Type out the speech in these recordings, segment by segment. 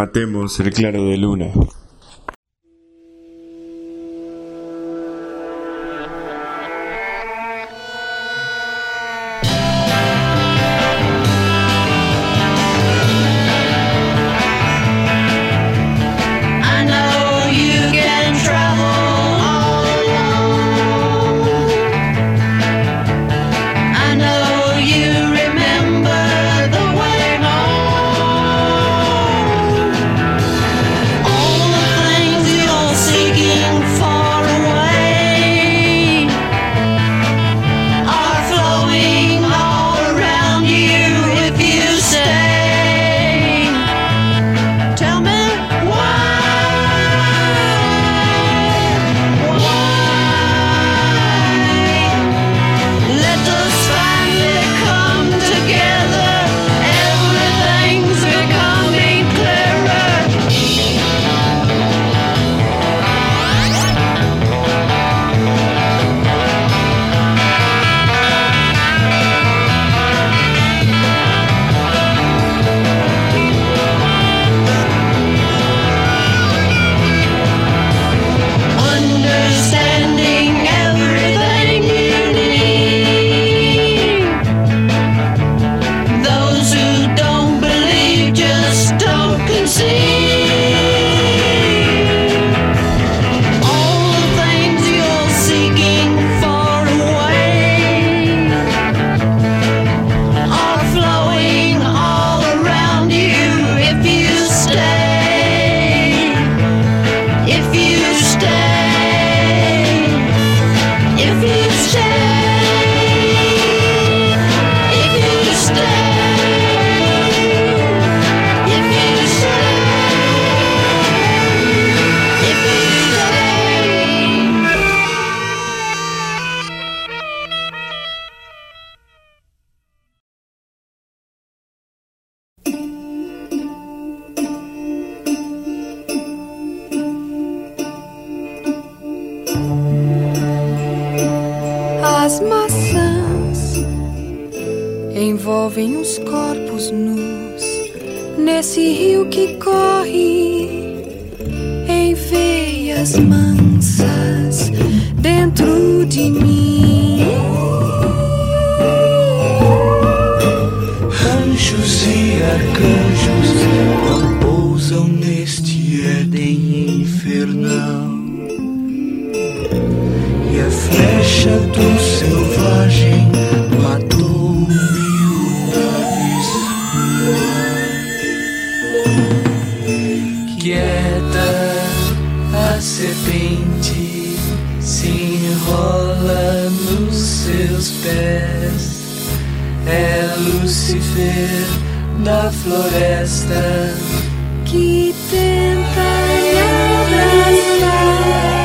matemos el claro de luna. As maçãs envolvem os corpos nus nesse rio que corre em veias mansas dentro de mim. Anjos e arcanjos não pousam neste Éden infernal. E a flecha do selvagem matou 1000 aves. Quieta, a serpente se enrola nos seus pés. É Lúcifer da floresta que tenta me abraçar.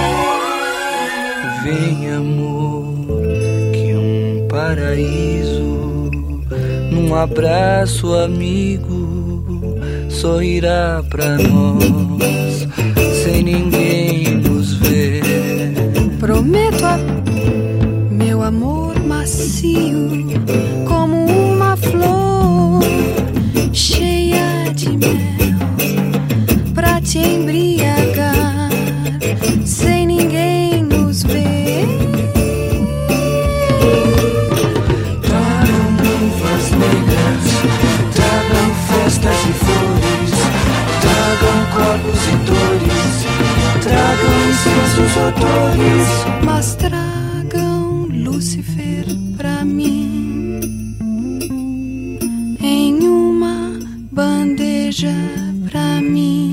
Vem, amor, que um paraíso num abraço amigo sorrirá pra nós sem ninguém nos ver. Prometo meu amor macio como uma flor cheia de mel pra te embriagar sem ninguém nos ver. Tragam luvas negras, tragam festas e flores, tragam corpos e dores, tragam incensos odores, mas tragam Lúcifer pra mim em uma bandeja pra mim.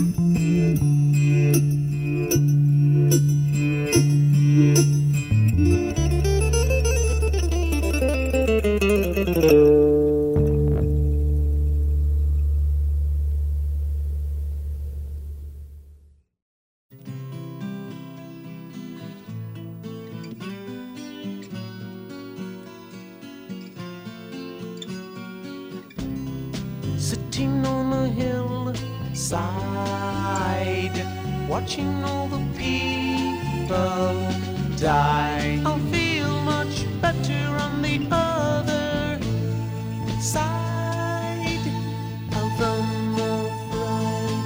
Sitting on a hillside, watching all the people die. I'll feel much better on the other side of the moonlight.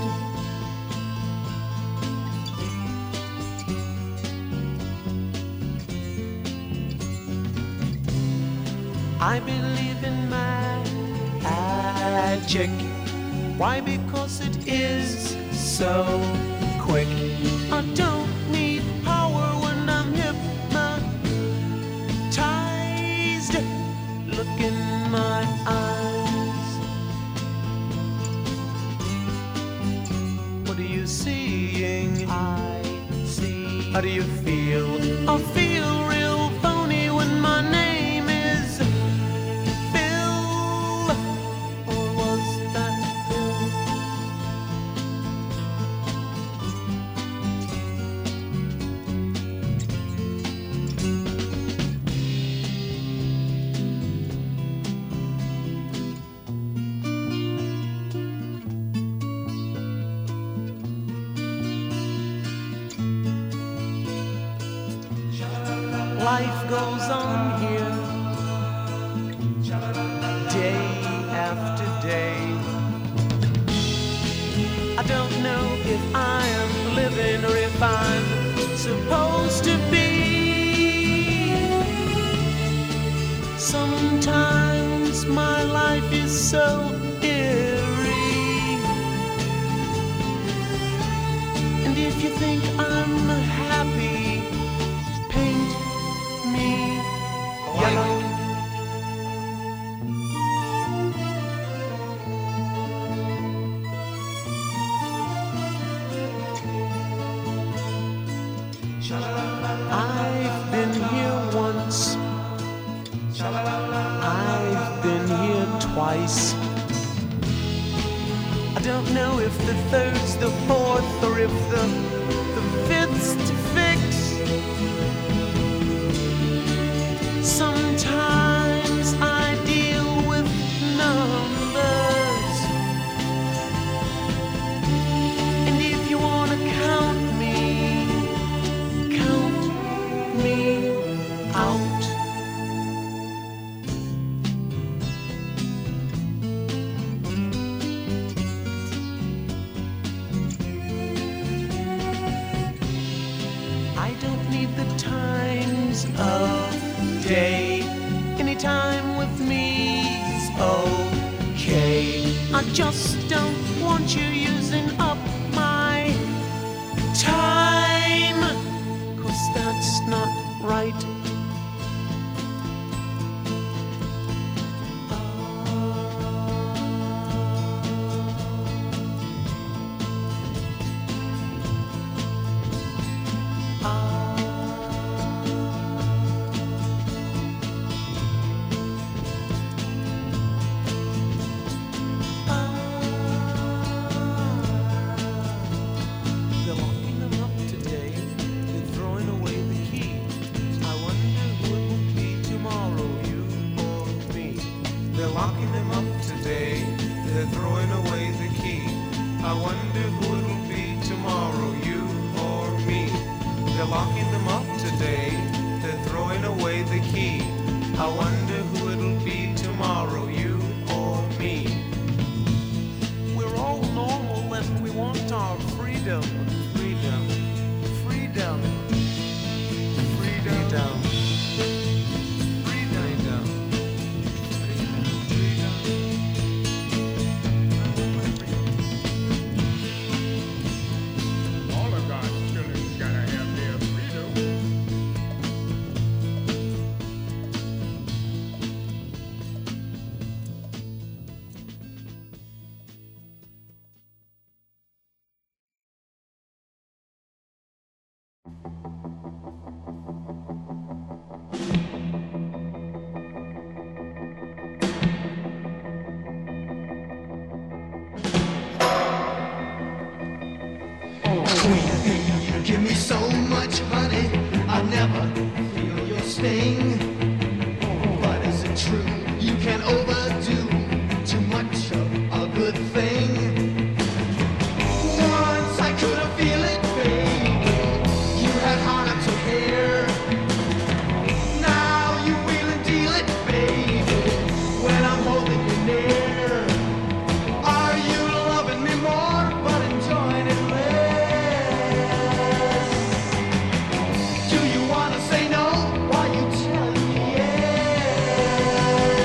I believe in magic. Why? Because it is so quick. I don't need power when I'm hypnotized. Look in my eyes. What are you seeing? I see. How do you feel? I feel real phony when my name is Bill. Or was that Bill? Life goes on here, day after day. I don't know if I am living or if I'm supposed to be. Sometimes my life is so eerie. And if you think I'm happy, paint me yellow. I've been here once. I've been here twice. I don't know if the third's the fourth or if the fifth's to fix. Sometimes I deal with numbers, and if you wanna count me out. I don't need the times of day. Anytime with me's okay. I just don't want you using up my time, 'cause that's not right. Give me so much honey, I never feel your sting. But is it true you can overdo too much of a good thing? Once I couldn't feel it, baby. You had hard to hear. Now you wheel and deal it, baby. When I'm holding you near, are you loving me more but enjoying it less? Do you wanna say no? Why you telling me yes?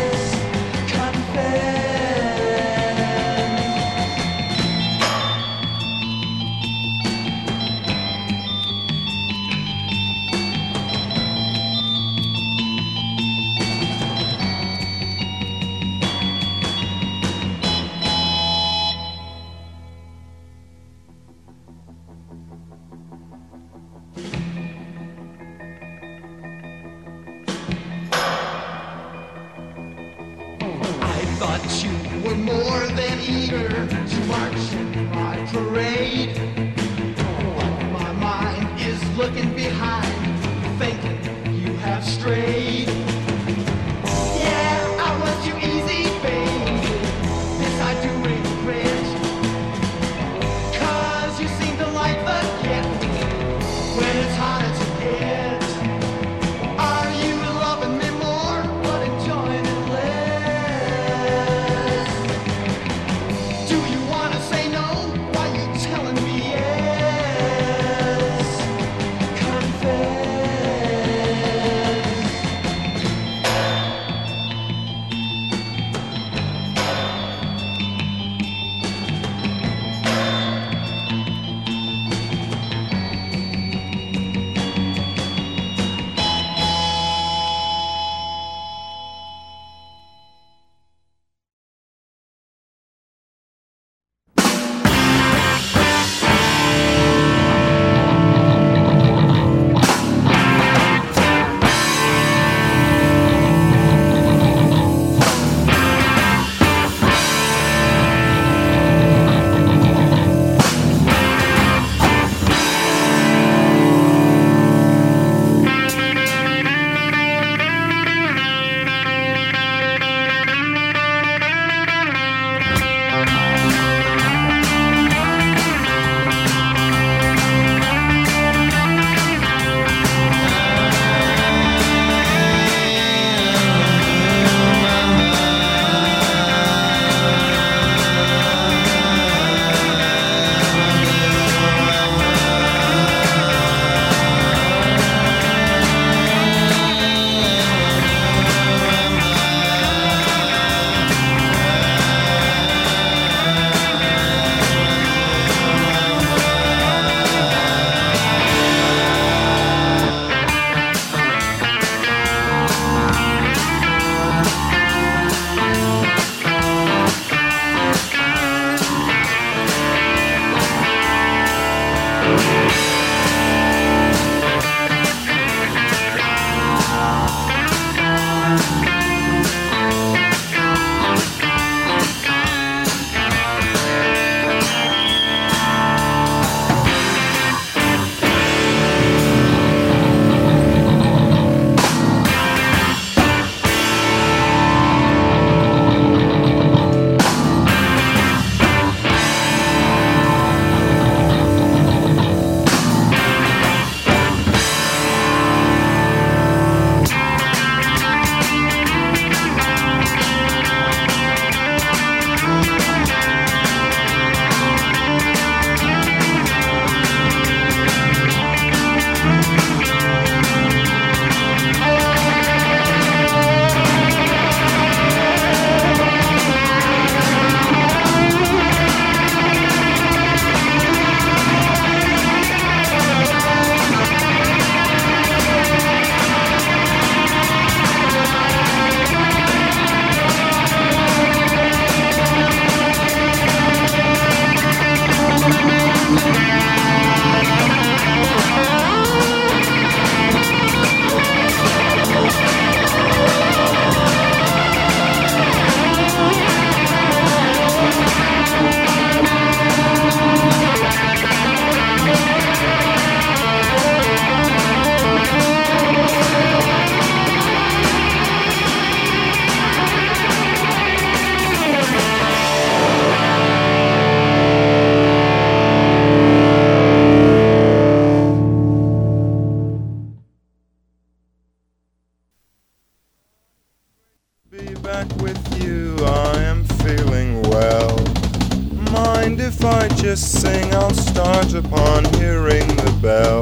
just sing, I'll start upon hearing the bell.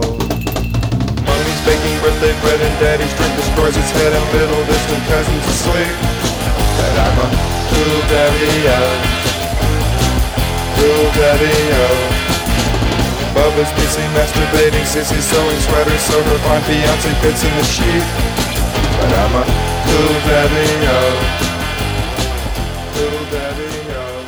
Mommy's baking birthday bread and daddy's drink destroys its head and little distant cousins asleep. But I'm a cool daddy-o, cool daddy-o. Bubba's busy masturbating, Sissy's sewing sweaters so her fine fiancé fits in the sheet. But I'm a cool daddy-o, cool daddy-o.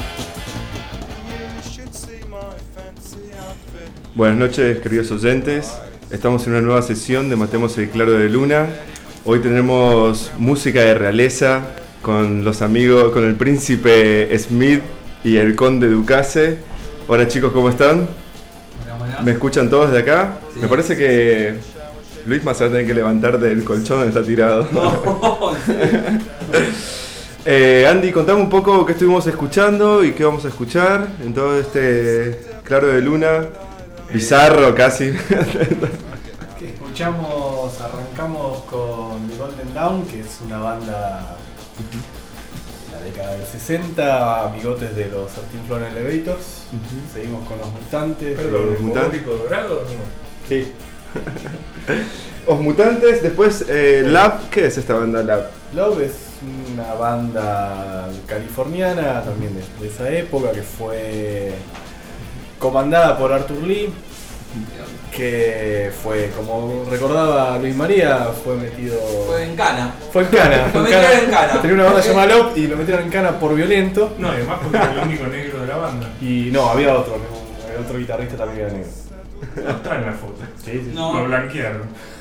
You should see my fancy outfit. Buenas noches, queridos oyentes. Estamos en una nueva sesión de Matemos el Claro de Luna. Hoy tenemos música de realeza con los amigos, con el príncipe Smith y el conde Ducase. Hola chicos, ¿cómo están? ¿Me escuchan todos de acá? Sí. Me parece que Luis más se va a tener que levantar del colchón donde está tirado. No. Andy, contame un poco qué estuvimos escuchando y qué vamos a escuchar en todo este Claro de Luna. Bizarro casi. Que escuchamos, arrancamos con The Golden Dawn, que es una banda de la década del 60, amigotes de los 13 Floor Elevators. Seguimos con los Mutantes. ¿Pero los Mutantes dorado o no? Sí. Los Mutantes, después Lab. ¿Qué es esta banda Lab? Lab es una banda californiana también de esa época que fue comandada por Arthur Lee, que fue, como recordaba Luis María, fue metido... Fue en cana. Fue en cana. Lo metieron en cana. Tenía una banda llamada Lop y lo metieron en cana por violento. No, además porque era el único negro de la banda. Y no, había otro guitarrista también era negro. No está en la foto. Sí. No. Lo blanquearon.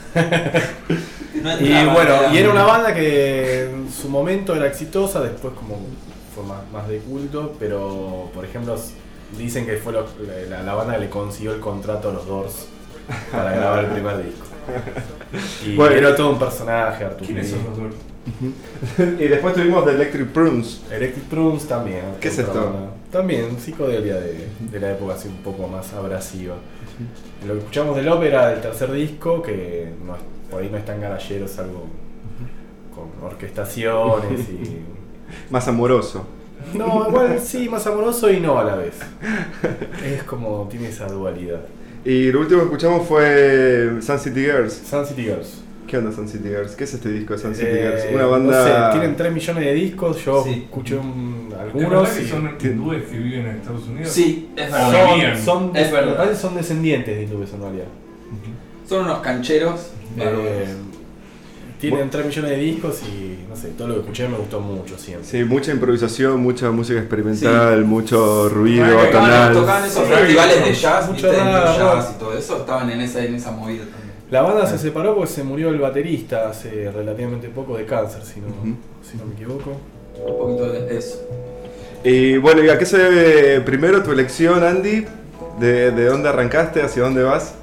No Y bueno, y era una banda que en su momento era exitosa, después como fue más de culto, pero por ejemplo dicen que fue la banda que le consiguió el contrato a los Doors para grabar el primer disco. Y bueno, era todo un personaje, Arthur. ¿Quiénes son los Doors? Y después tuvimos The Electric Prunes. Electric Prunes también. ¿Qué es esto? Banda. También psicodelia de la época así un poco más abrasiva. Lo que escuchamos del ópera del tercer disco, que no, por ahí no es tan garallero, es algo con orquestaciones y... Más amoroso. No, igual sí, más amoroso y no a la vez. Es como, tiene esa dualidad. Y lo último que escuchamos fue Sun City Girls. Sun City Girls. ¿Qué onda Sun City Girls? ¿Qué es este disco de Sun City Girls? Una banda... No sé, tienen 3 millones de discos, yo Sí. escuché algunos. ¿Es verdad que son hindúes que viven en Estados Unidos? Sí, es verdad. Es verdad. Me parece que son descendientes de hindúes en realidad. Son unos cancheros. tienen 3 millones de discos y no sé, todo lo que escuché me gustó mucho siempre. Sí, mucha improvisación, mucha música experimental, mucho ruido Tocaban atonal. esos festivales de jazz, mucho ¿viste? De raro. jazz y todo eso, estaban en esa movida también. La banda se separó porque se murió el baterista hace relativamente poco de cáncer, si no me equivoco. Un poquito de eso. Y bueno, ¿y a qué se debe primero tu elección, Andy? ¿De dónde arrancaste? ¿Hacia dónde vas?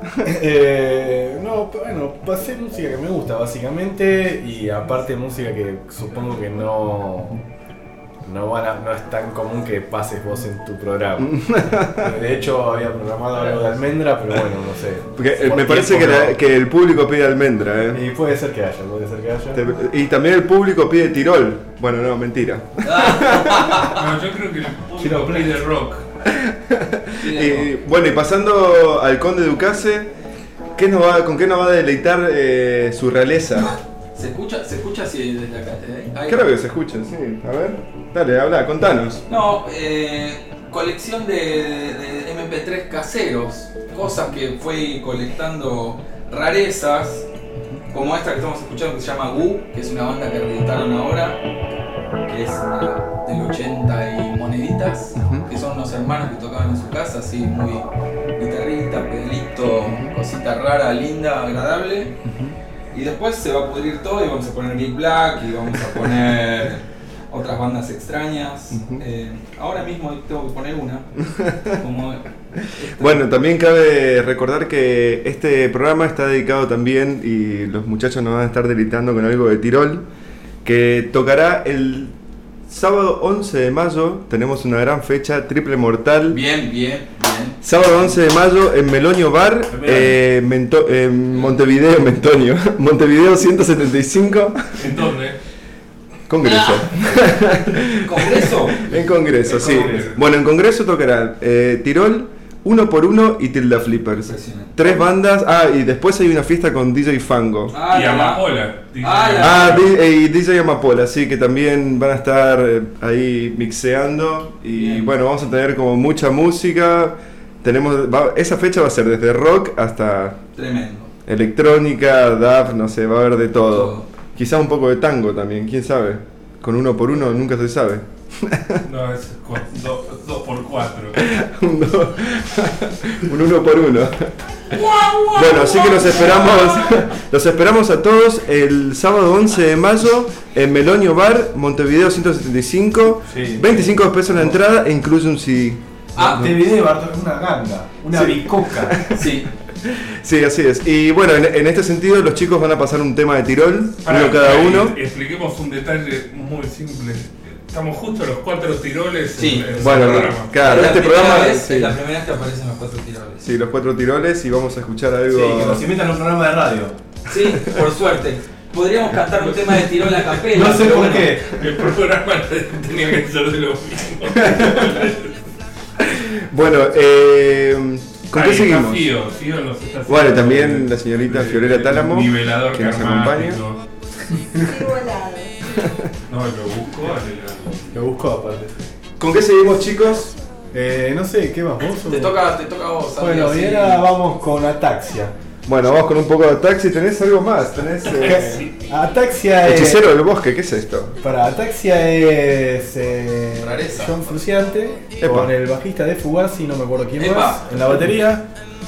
No, bueno, pasé música que me gusta básicamente y aparte música que supongo que no es tan común que pases vos en tu programa. De hecho había programado algo de Almendra, pero bueno, no sé. Porque me parece que el público pide Almendra, ¿eh? Y puede ser que haya. Y también el público pide Tirol. Bueno, no, mentira. No, yo creo que el público pide rock. Y, bueno, y pasando al Conde Ducase, ¿con qué nos va a deleitar su realeza? ¿Se escucha así desde acá? Creo que se escucha, sí. A ver, dale, habla, contanos. No, colección de MP3 caseros, cosas que fui colectando, rarezas, como esta que estamos escuchando que se llama Wu, que es una banda que reeditaron ahora, que es del 80 y moneditas, que son unos hermanos que tocaban en su casa, así muy guitarrita, pedalito, cosita rara, linda, agradable. Y después se va a pudrir todo y vamos a poner Big Black y vamos a poner otras bandas extrañas. Ahora mismo tengo que poner una. Bueno, también cabe recordar que este programa está dedicado también, y los muchachos nos van a estar deleitando con algo de Tirol, que tocará el sábado 11 de mayo. Tenemos una gran fecha, triple mortal. Bien. Sábado 11 de mayo en Melonio Bar, Montevideo, Montevideo 175. ¿En dónde? Congreso. ¿Congreso? En Congreso, sí. Congreso. Bueno, en Congreso tocarán Tirol, 1x1 y Tilda Flippers. 3 bandas. Y después hay una fiesta con DJ Fango. Y Amapola. Y DJ Amapola, sí, que también van a estar ahí mixeando. Y Bien. bueno, vamos a tener como mucha música. Esa fecha va a ser desde rock hasta Tremendo. electrónica, dub, no sé, va a haber de todo. Todo. Quizá un poco de tango también, quién sabe. Con 1x1 nunca se sabe. No, es 2x4. Un 1x1. Bueno, así que los esperamos a todos el sábado 11 de mayo en Melonio Bar, Montevideo 175. Sí. 25 pesos la entrada e incluye un CD. Montevideo Bartol es una ganga, una bicoca. Sí. Sí, así es. Y bueno, en este sentido los chicos van a pasar un tema de Tirol, uno cada uno. Expliquemos un detalle muy simple. Estamos justo los 4 tiroles. Sí. en Bueno, el programa. claro, Es este programa... es la primera vez que aparecen los 4 tiroles. Sí, los 4 tiroles, y vamos a escuchar algo... Sí, que nos invitan a un programa de radio. Sí, por suerte. Podríamos cantar un tema de tirol a capela. No sé pero por bueno. qué. El programa tenía que ser de lo mismo. Bueno, ¿con qué seguimos? Fío nos está haciendo Bueno, también la señorita Fiorella Tálamo, nivelador que nos acompaña. karmático. No, Lo busco aparte. ¿Con qué seguimos, chicos? No sé, ¿qué más vos? Te toca a vos. Bueno, Santi, y así. ahora vamos con Ataxia. Bueno, vamos con un poco de Taxi. ¿Tenés algo más? ¿Tenés Ataxia es... Hechicero del Bosque? ¿Qué es esto? Para Ataxia es Rareza. John Fruciante Epa. con el bajista de Fugazi, no me acuerdo quién Epa. más, en la batería.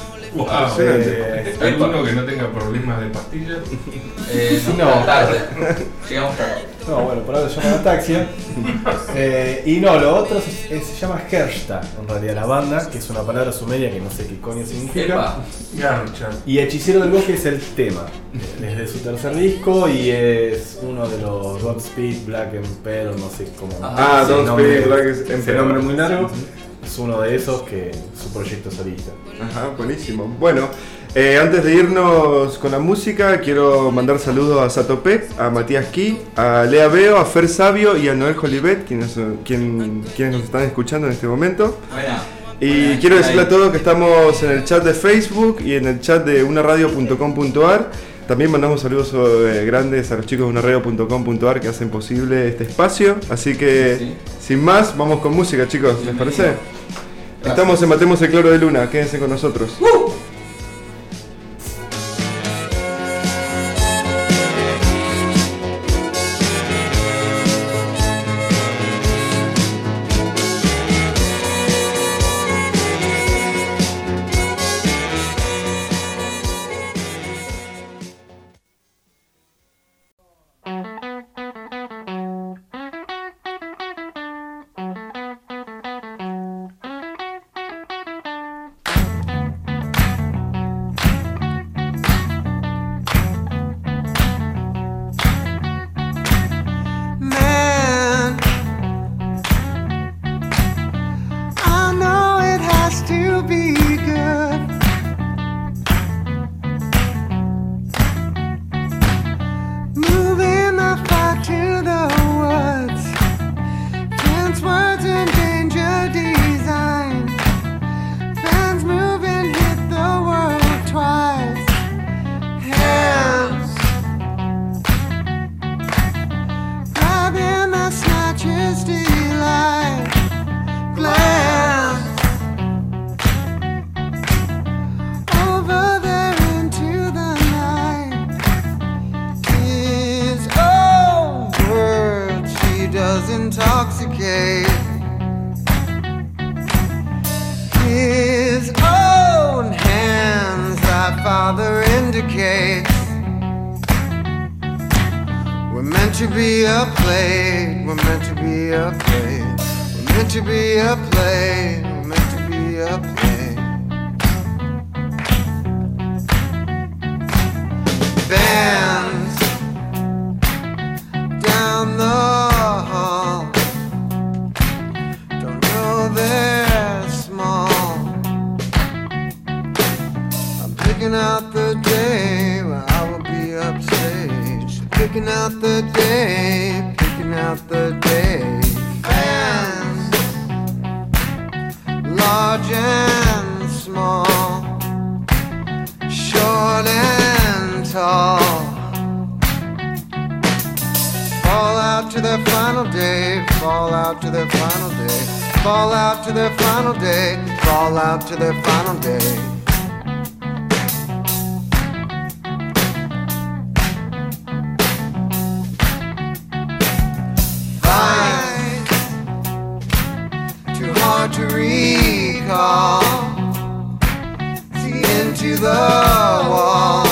¿Hay uno que no tenga problemas de pastillas? No, tarde. Llegamos tarde. No, bueno, por ahora se llama Ataxia. Y no, lo otro se llama Hersta, en realidad la banda, que es una palabra sumeria que no sé qué coño significa. Epa. Garcha. Y Hechicero del Bosque es el tema. Es de su tercer disco y es uno de los Godspeed Black Emperor, no sé cómo. Don't Speak Black Ese Emperor. nombre muy largo. Es uno de esos que su proyecto solista. Ajá, buenísimo. Bueno, antes de irnos con la música, quiero mandar saludos a Satopé, a Matías Ki, a Lea Beo, a Fer Sabio y a Noel Jolivet, quienes nos están escuchando en este momento. Buena. Y quiero decirle a todos que estamos en el chat de Facebook y en el chat de unaradio.com.ar. También mandamos saludos grandes a los chicos de unaradio.com.ar que hacen posible este espacio. Así que, Sí. sin más, vamos con música, chicos. ¿Les Bienvenido. parece? Estamos en Matemos el Cloro de Luna. Quédense con nosotros. day. His own hands, thy father indicates, we're meant to be a play, we're meant to be a play, we're meant to be a play, we're meant to be a play. Bands down the hall, don't know they're small. I'm picking out the day where I will be upstage. Picking out the day, picking out the day. Fans, large and small, short and tall, fall out to their final day, fall out to their final day, fall out to their final day, fall out to their final day. Too hard to recall. See into the wall.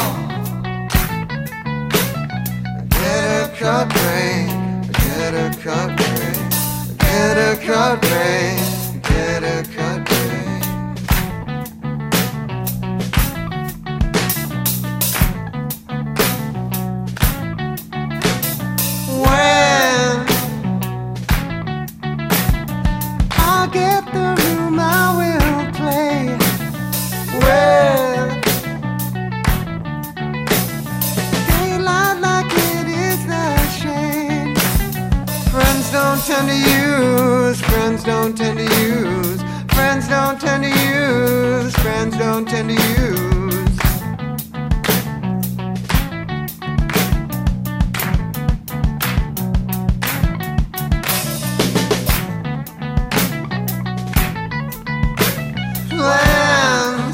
Get a cut ring. Get a cut ring. Get a cut ring. Get a cut ring. When I get the room, I will play. Well, daylight like it is a shame. Friends don't tend to use, friends don't tend to use, friends don't tend to use, friends don't tend to use. Plans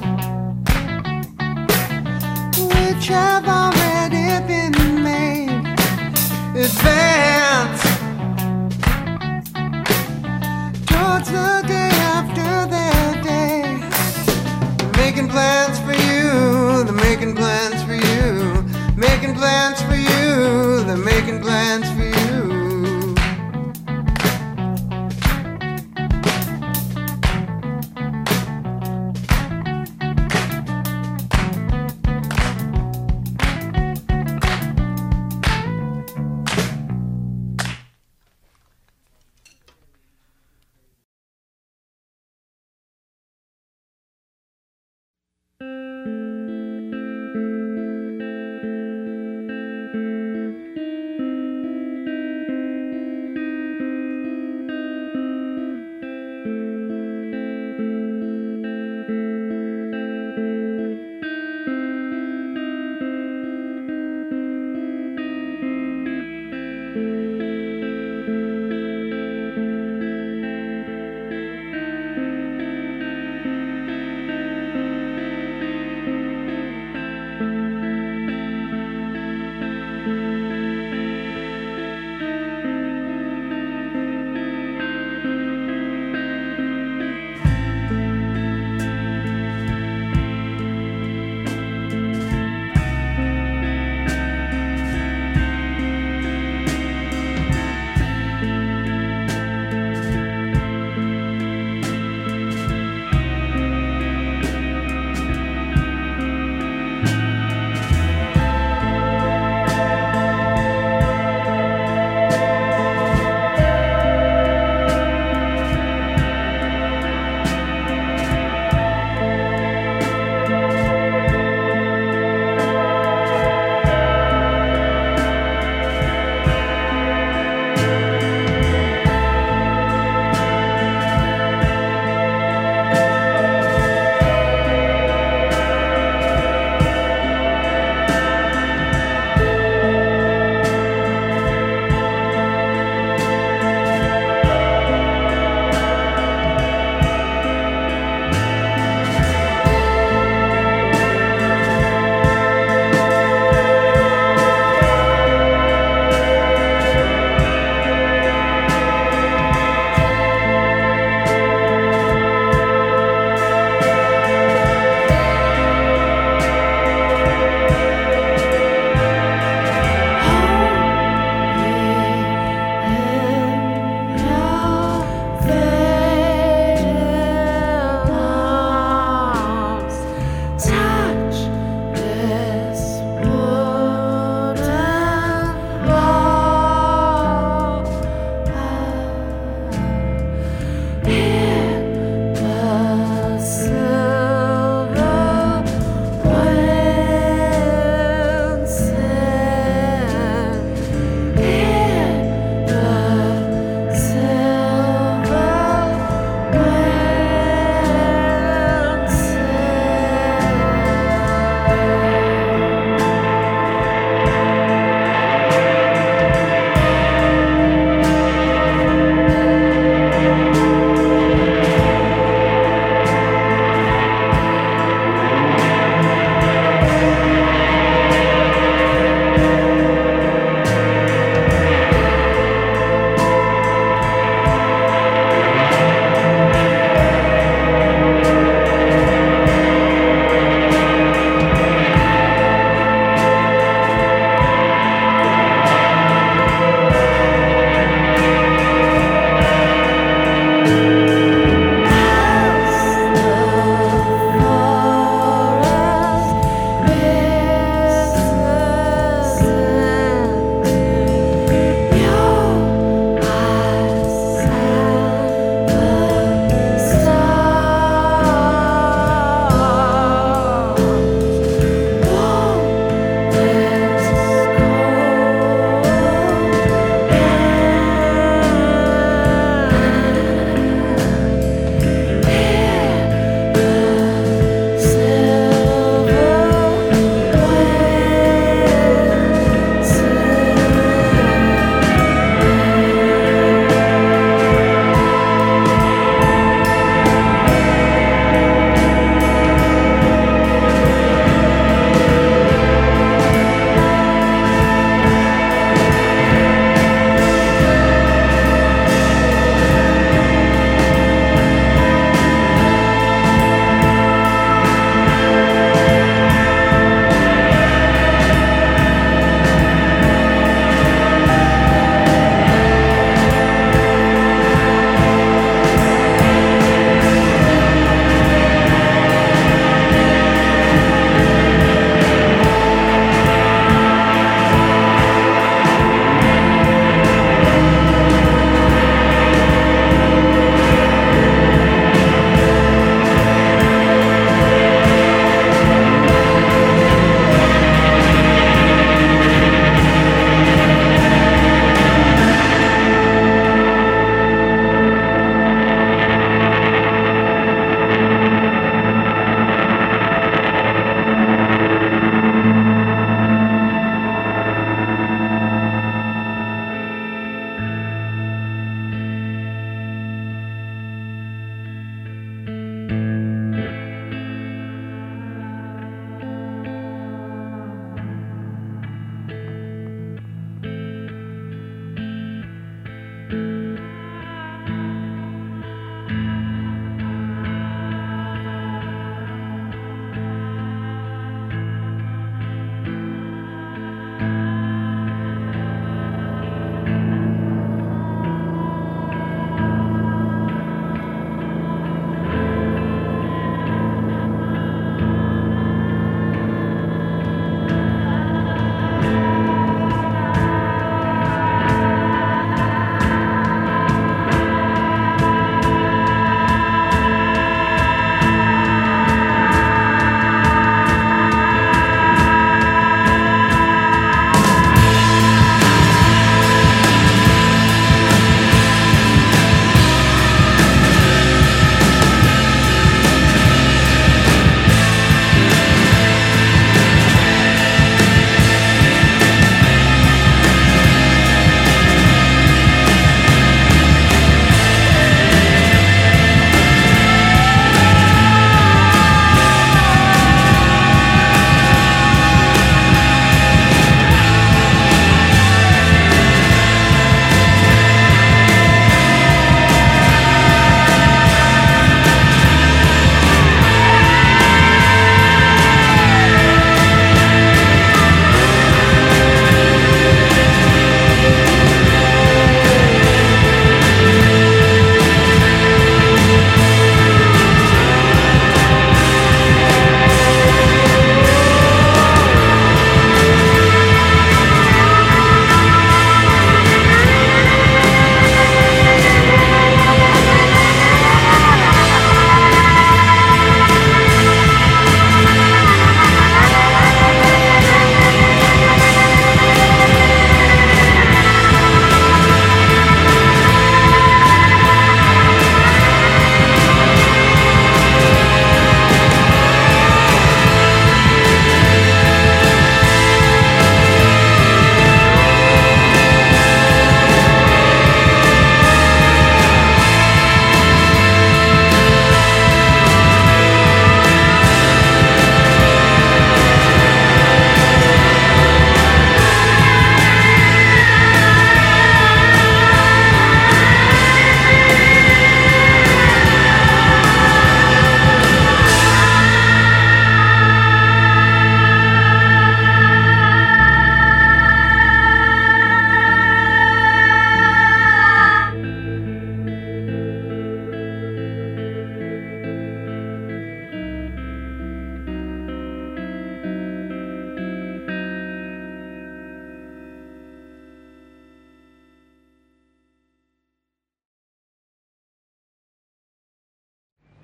which have already been made. Advance towards the day after their day. They're making plans for you. They're making plans for you. Making plans for you. They're making plans for you.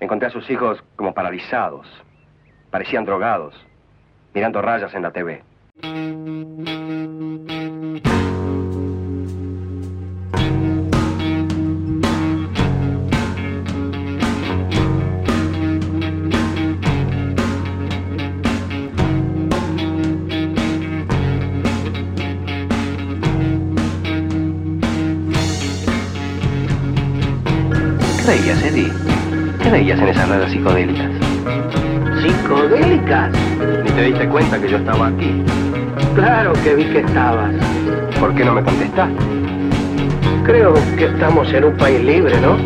Encontré a sus hijos como paralizados. Parecían drogados, mirando rayas en la TV. ¿Qué veías, Eddie? ¿Qué veías en esas redes psicodélicas? ¿Psicodélicas? Ni te diste cuenta que yo estaba aquí. Claro que vi que estabas. ¿Por qué no me contestaste? Creo que estamos en un país libre, ¿no?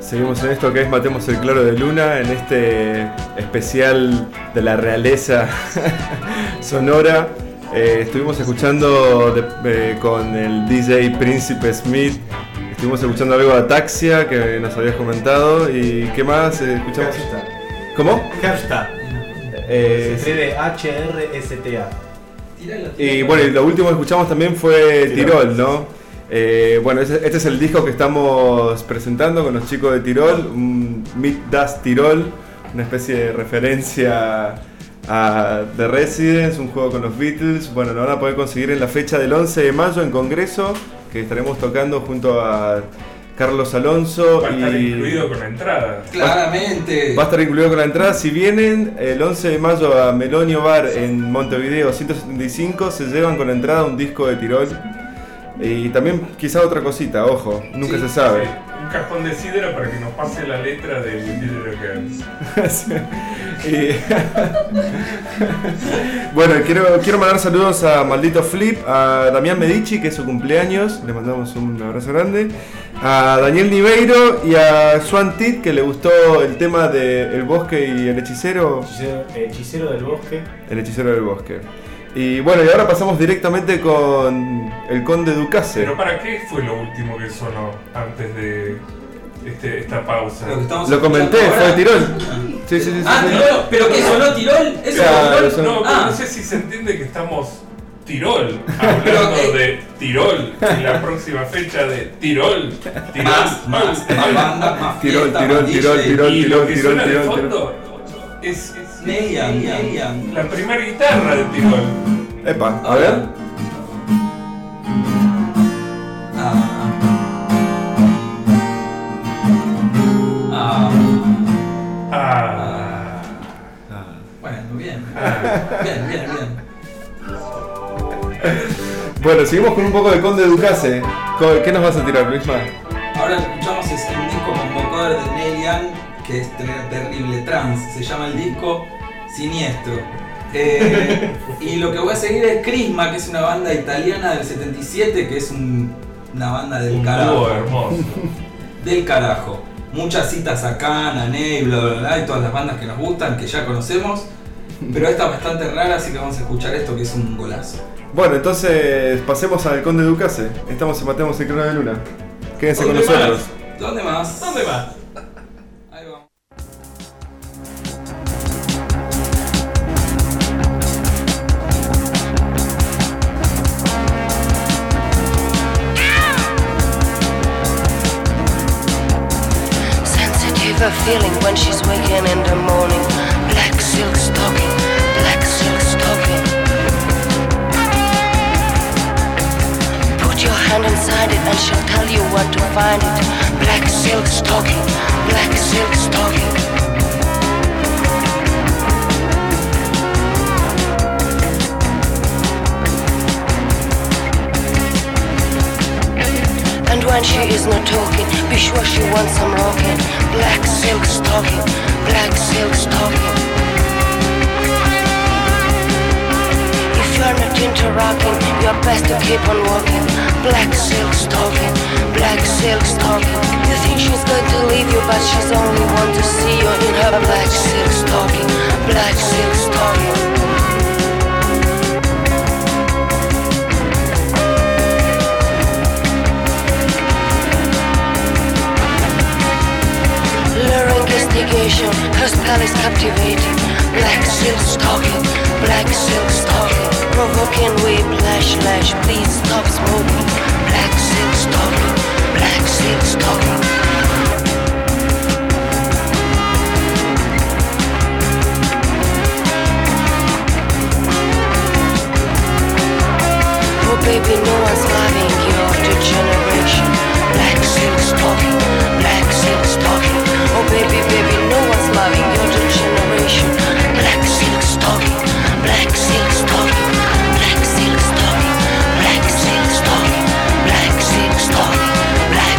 Seguimos en esto que es Matemos el Claro de Luna, en este especial de la realeza sonora. Estuvimos escuchando con el DJ Príncipe Smith, estuvimos escuchando algo de Ataxia que nos habías comentado. ¿Y qué más escuchamos? ¿Cómo? Hersta. Se escribe HRSTA. Y bueno, y lo último que escuchamos también fue Tirol, ¿no? Bueno, este es el disco que estamos presentando con los chicos de Tirol, un Meet Das Tirol, una especie de referencia a The Residents, un juego con los Beatles. Bueno, lo van a poder conseguir en la fecha del 11 de mayo en Congreso, que estaremos tocando junto a Carlos Alonso. Va a estar incluido con la entrada. Claramente. Va a estar incluido con la entrada. Si vienen el 11 de mayo a Melonio Bar en Montevideo 175, se llevan con la entrada un disco de Tirol. Y también quizá otra cosita, ojo, nunca se sabe. Sí, un cajón de sidra para que nos pase la letra del Little Girls. Bueno, quiero mandar saludos a Maldito Flip, a Damián Medici, que es su cumpleaños, le mandamos un abrazo grande, a Daniel Niveiro y a Swan Tit, que le gustó el tema de El Bosque y el Hechicero. Hechicero del Bosque. El Hechicero del Bosque. Y bueno, y ahora pasamos directamente con el Conde Ducase. Pero ¿para qué fue lo último que sonó antes de esta pausa? Lo comenté, fue Tirol. Sí. Tirol, pero que sonó Tirol. ¿Eso claro, Tirol? No, no sé si se entiende que estamos Tirol, hablando de Tirol, en la próxima fecha de Tirol. Más Tirol. Y lo que suena de fondo es la primera guitarra de Tirol. Epa, a ver. Bueno, bien. Bien. Bueno, seguimos con un poco de Conde Ducase. ¿Qué nos vas a tirar, Luisma? Ahora lo que escuchamos es un disco con vocoder de Neil Young, que es terrible trance. Se llama el disco Siniestro. Y lo que voy a seguir es Crisma, que es una banda italiana del 77, que es una banda del carajo. Hermoso. Del carajo. Muchas citas a Can, a Ney, bla bla bla, y todas las bandas que nos gustan, que ya conocemos. Pero esta es bastante rara, así que vamos a escuchar esto, que es un golazo. Bueno, entonces pasemos al Conde Ducase. Estamos en Matemos el Claro de Luna. Quédense con nosotros. ¿Dónde más? Ahí vamos. Sensitive a feeling when she's waking in the morning. Black silk stocking, black silk stocking. Put your hand inside it and she'll tell you where to find it. Black silk stocking, black silk stocking. And when she is not talking, be sure she wants some rocking. Black silk stocking, black silk stocking. If you're not into rocking, you're best to keep on walking. Black silk stocking, black silk stocking. You think she's going to leave you, but she's only want to see you in her black silk stocking, black silk stocking. Investigation, her spell is captivating. Black silk stocking, black silk stocking. Provoking whiplash, lash, please stop smoking. Black silk stocking, black silk stocking. Oh baby, no one's loving your degeneration. Black silk stocking, black silk stocking. Oh baby, no one's loving your generation. Black silk stocking, black silk stocking, black silk stocking, black silk stocking, black silk stocking, black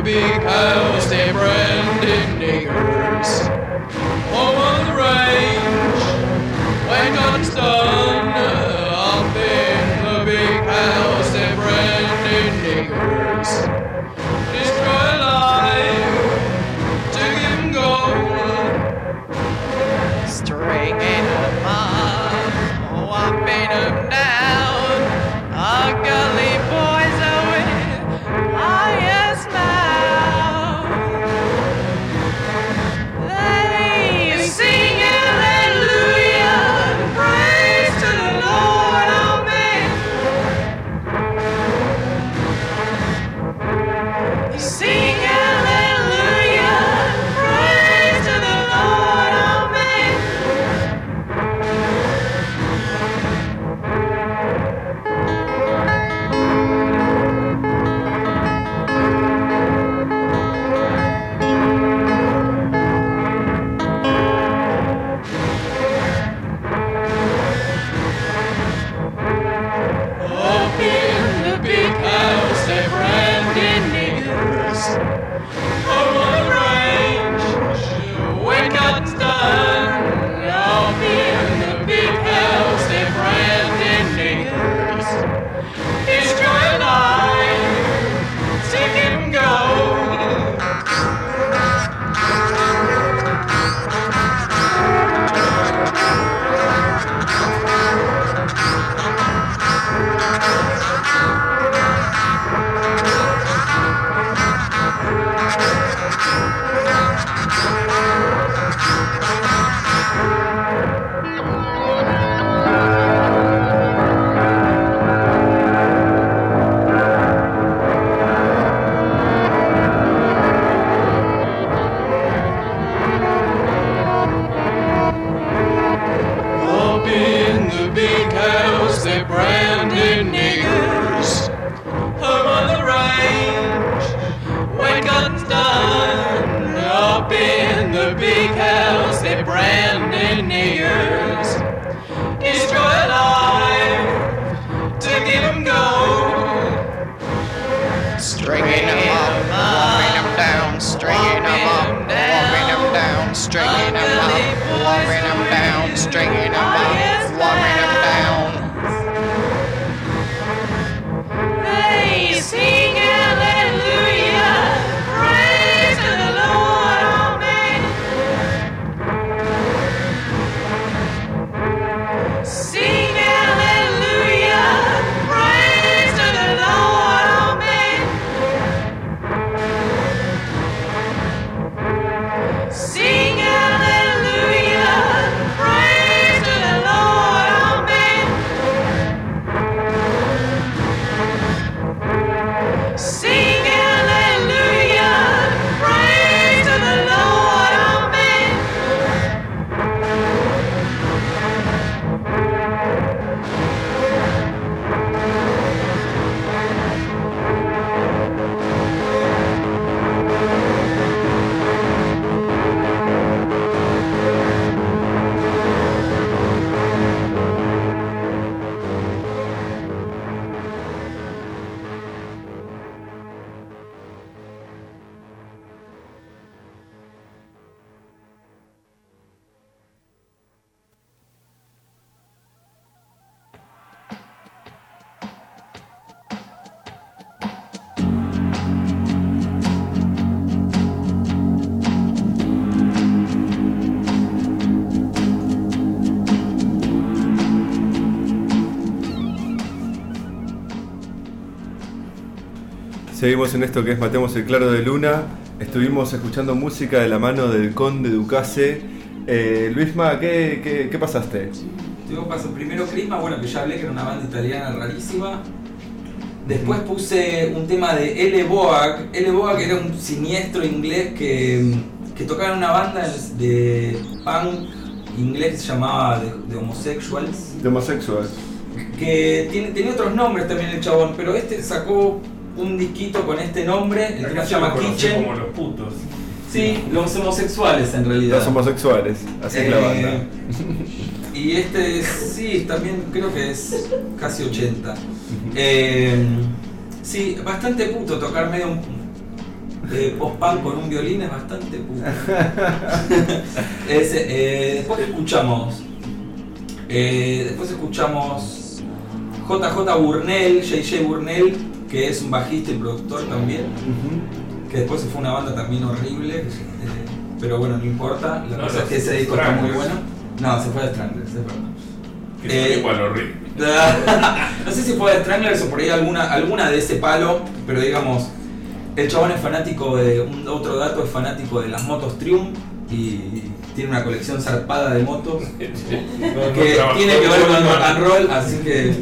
big house, they're branding niggers. Home on the range, when God's done, up in the big house, they're branding niggers. Destroy life to give 'em gold. Stringing 'em up, whopping 'em down. Our gully boys are with highest mouth. They sing hallelujah, praise to the Lord, amen. They sing hallelujah, praise to the Lord, amen. Up in the big house, they're branding niggers. Home on the range, when God's done. Up in the big house, they're branding niggers. Destroy life, take 'em go. Up in the big house, they're branding niggers. Home on the range, when God's done. Up in the big house, they're branding niggers. Destroy life to give 'em gold. Stringing 'em up, walking 'em down, stringing 'em up, walking 'em down, stringing 'em up, walking 'em down, stringing 'em up, walking 'em down. They sing hallelujah, praise to the Lord, amen. Sing hallelujah, praise to the Lord, amen. Sing hallelujah, praise to the Lord, amen. Sing hallelujah, praise to the Lord, amen. Seguimos en esto que es Matemos el Claro de Luna. Estuvimos escuchando música de la mano del Conde Ducase. Luisma, ¿qué pasaste? Yo paso primero Crisma, bueno, que ya hablé, que era una banda italiana rarísima. Después puse un tema de L. Boag. L. Boag era un siniestro inglés que tocaba en una banda de punk inglés que se llamaba The Homosexuals. The Homosexuals. Que tenía otros nombres también el chabón, pero este sacó un disquito con este nombre, el tema se llama Kitchen. Como los putos. Sí, los homosexuales en realidad. Los homosexuales, así es la banda. Y este sí, también creo que es casi 80. Sí, bastante puto tocar medio post-punk con un violín es bastante puto. Después escuchamos JJ Burnell, JJ Burnell, que es un bajista y productor también, que después se fue a una banda también horrible, pero bueno, no importa, la cosa es que ese disco está muy bueno. No, se fue de Stranglers, es verdad. Que es igual horrible. No sé si fue de Stranglers o por ahí alguna de ese palo, pero digamos, el chabón es fanático otro dato, es fanático de las motos Triumph y tiene una colección zarpada de motos que tiene que ver con el rock and roll, así que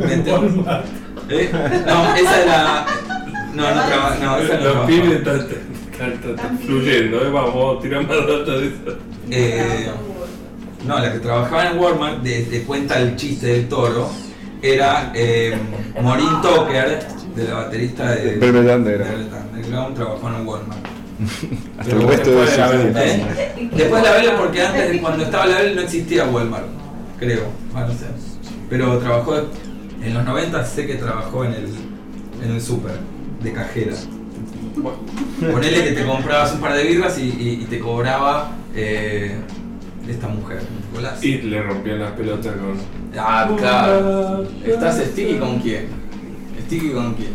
no, esa era. No, esa no. Los pibes están fluyendo, vamos, tirar más datos de eso. No, la que trabajaba en Walmart, de cuenta el chiste del toro, era Maureen Tucker, de la baterista de Velvet Underground. Trabajó en Walmart. Hasta el resto de esa Después la Belle, porque antes, cuando estaba la Belle, no existía Walmart, creo. Bueno, no sé. Pero trabajó en los 90, sé que trabajó en el super, de cajera. Ponele que te comprabas un par de birras y te cobraba esta mujer, Nicolás. Y le rompían las pelotas con... Ah, claro. ¿Estás sticky con quién? ¿Sticky con quién?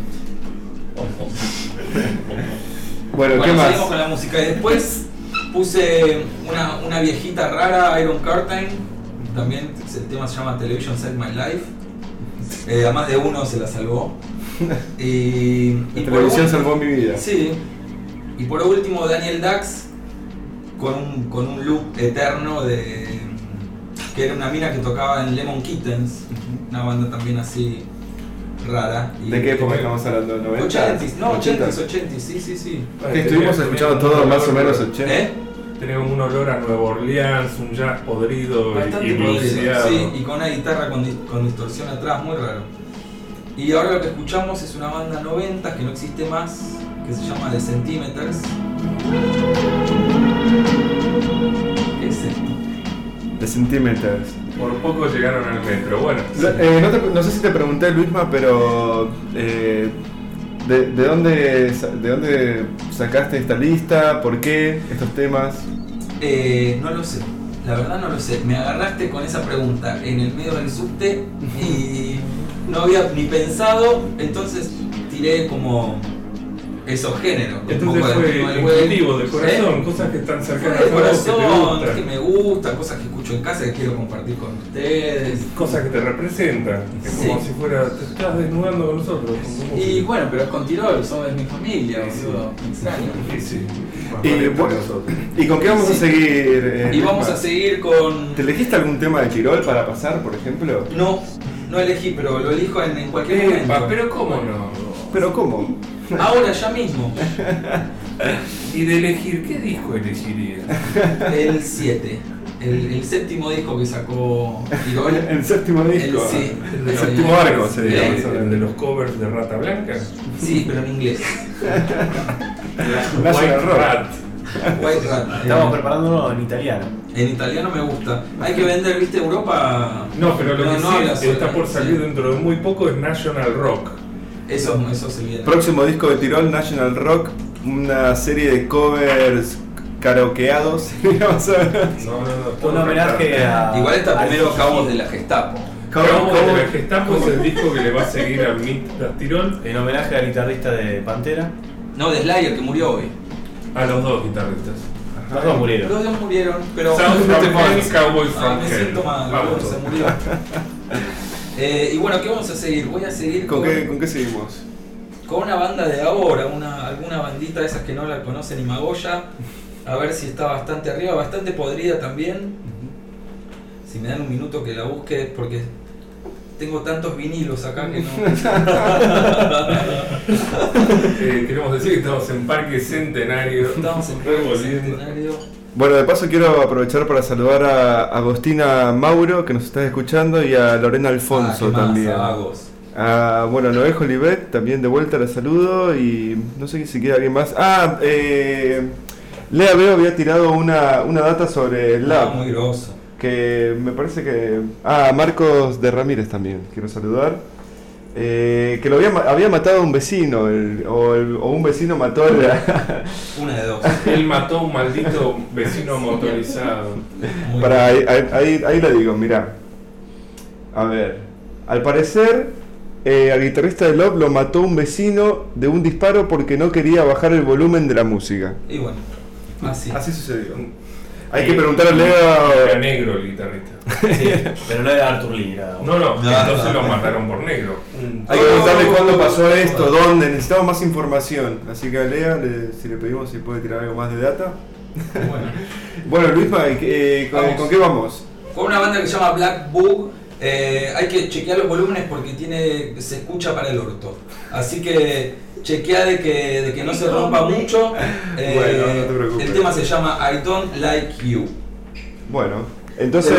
Bueno, ¿qué más? Seguimos con la música. Y después puse una viejita rara, Iron Curtain. También el tema se llama Television Saved My Life. A más de uno se la salvó. Y la televisión salvó mi vida. Sí. Y por último, Daniel Dax con un loop eterno que era una mina que tocaba en Lemon Kittens, una banda también así rara. ¿De qué época estamos hablando? ¿90? 80s, sí. Que estuvimos escuchando todo más o menos 80. Tenemos un olor a Nueva Orleans, un jazz podrido y bronceado. Sí, y con una guitarra con distorsión atrás, muy raro. Y ahora lo que escuchamos es una banda 90 que no existe más, que se llama The Centimeters. ¿Qué es esto? The Centimeters. Por poco llegaron al metro, bueno. No sé si te pregunté, Luisma, pero ¿de dónde sacaste esta lista? ¿Por qué estos temas? No lo sé, la verdad no lo sé. Me agarraste con esa pregunta en el medio del subte y no había ni pensado, entonces tiré como esos géneros. Entonces fue intuitivo, de corazón, cosas que están cercanas a vos, que te gustan. Que me gustan, cosas que escucho en casa que quiero compartir con ustedes. Cosas que te representan, es como si fuera, te estás desnudando con nosotros. Y bueno, pero es con Tirol, somos mi familia, boludo, extraño. Sí. ¿Y con qué vamos a seguir? Y vamos a seguir con... ¿Te elegiste algún tema de Tirol para pasar, por ejemplo? No elegí, pero lo elijo en cualquier momento. Pero ¿cómo no? ¿Pero cómo? Ahora, ya mismo. ¿Y de elegir qué disco elegirías? El 7. El séptimo disco que sacó Tirol. ¿El séptimo disco? Sí. El séptimo arco sería. ¿El de los covers de Rata Blanca? Sí, pero en inglés. White Rat. White Rat. Estamos preparándonos en italiano. En italiano me gusta. Hay que vender, ¿viste? Europa. No, pero lo que sí está por salir dentro de muy poco es National Rock. Eso se viene. Próximo disco de Tirol, National Rock, una serie de covers karaokeados. No. Un homenaje a... Igual está primero Cabos de la Gestapo. Cabos de la Gestapo es el disco que le va a seguir a Meat Tirol. En homenaje al guitarrista de Pantera. No, de Slayer, que murió hoy. A los dos guitarristas. Los dos murieron. Los dos murieron, pero... Sound from Hell, Cowboys from me Hell. siento mal, se murió. Y bueno, ¿qué vamos a seguir? Voy a seguir ¿Con qué seguimos? Con una banda de ahora, alguna bandita de esas que no la conoce ni Magoya. A ver si está bastante arriba, bastante podrida también. Si me dan un minuto que la busque, porque tengo tantos vinilos acá que no... Queremos decir que estamos en Parque Centenario. Estamos en Parque Centenario. Bueno, de paso quiero aprovechar para saludar a Agostina Mauro, que nos está escuchando, y a Lorena Alfonso también. Bueno, Noé Jolivet, también de vuelta la saludo, y no sé si queda alguien más. Lea Veo había tirado una data sobre el Lab. Muy grosso. Que me parece que... Marcos de Ramírez también, quiero saludar. Que lo había matado a un vecino, o un vecino mató a la... Una de dos. Él mató a un maldito vecino motorizado. Ahí la digo, mirá. A ver, al parecer al guitarrista de Love lo mató un vecino de un disparo porque no quería bajar el volumen de la música. Y bueno, así sucedió. Hay que preguntarle a... Era negro el guitarrista. Sí, pero no era Arthur Lee. No, entonces lo mataron por negro. Hay que preguntarle cuándo pasó esto, dónde. Necesitamos más información. Así que a Lea, si le pedimos si puede tirar algo más de data. Bueno, Luisma, ¿con qué vamos? Con una banda que se llama Black Bug. Hay que chequear los volúmenes porque se escucha para el orto. Así que chequea de que no se rompa mucho. Bueno, no te preocupes. El tema se llama I Don't Like You. Bueno, entonces...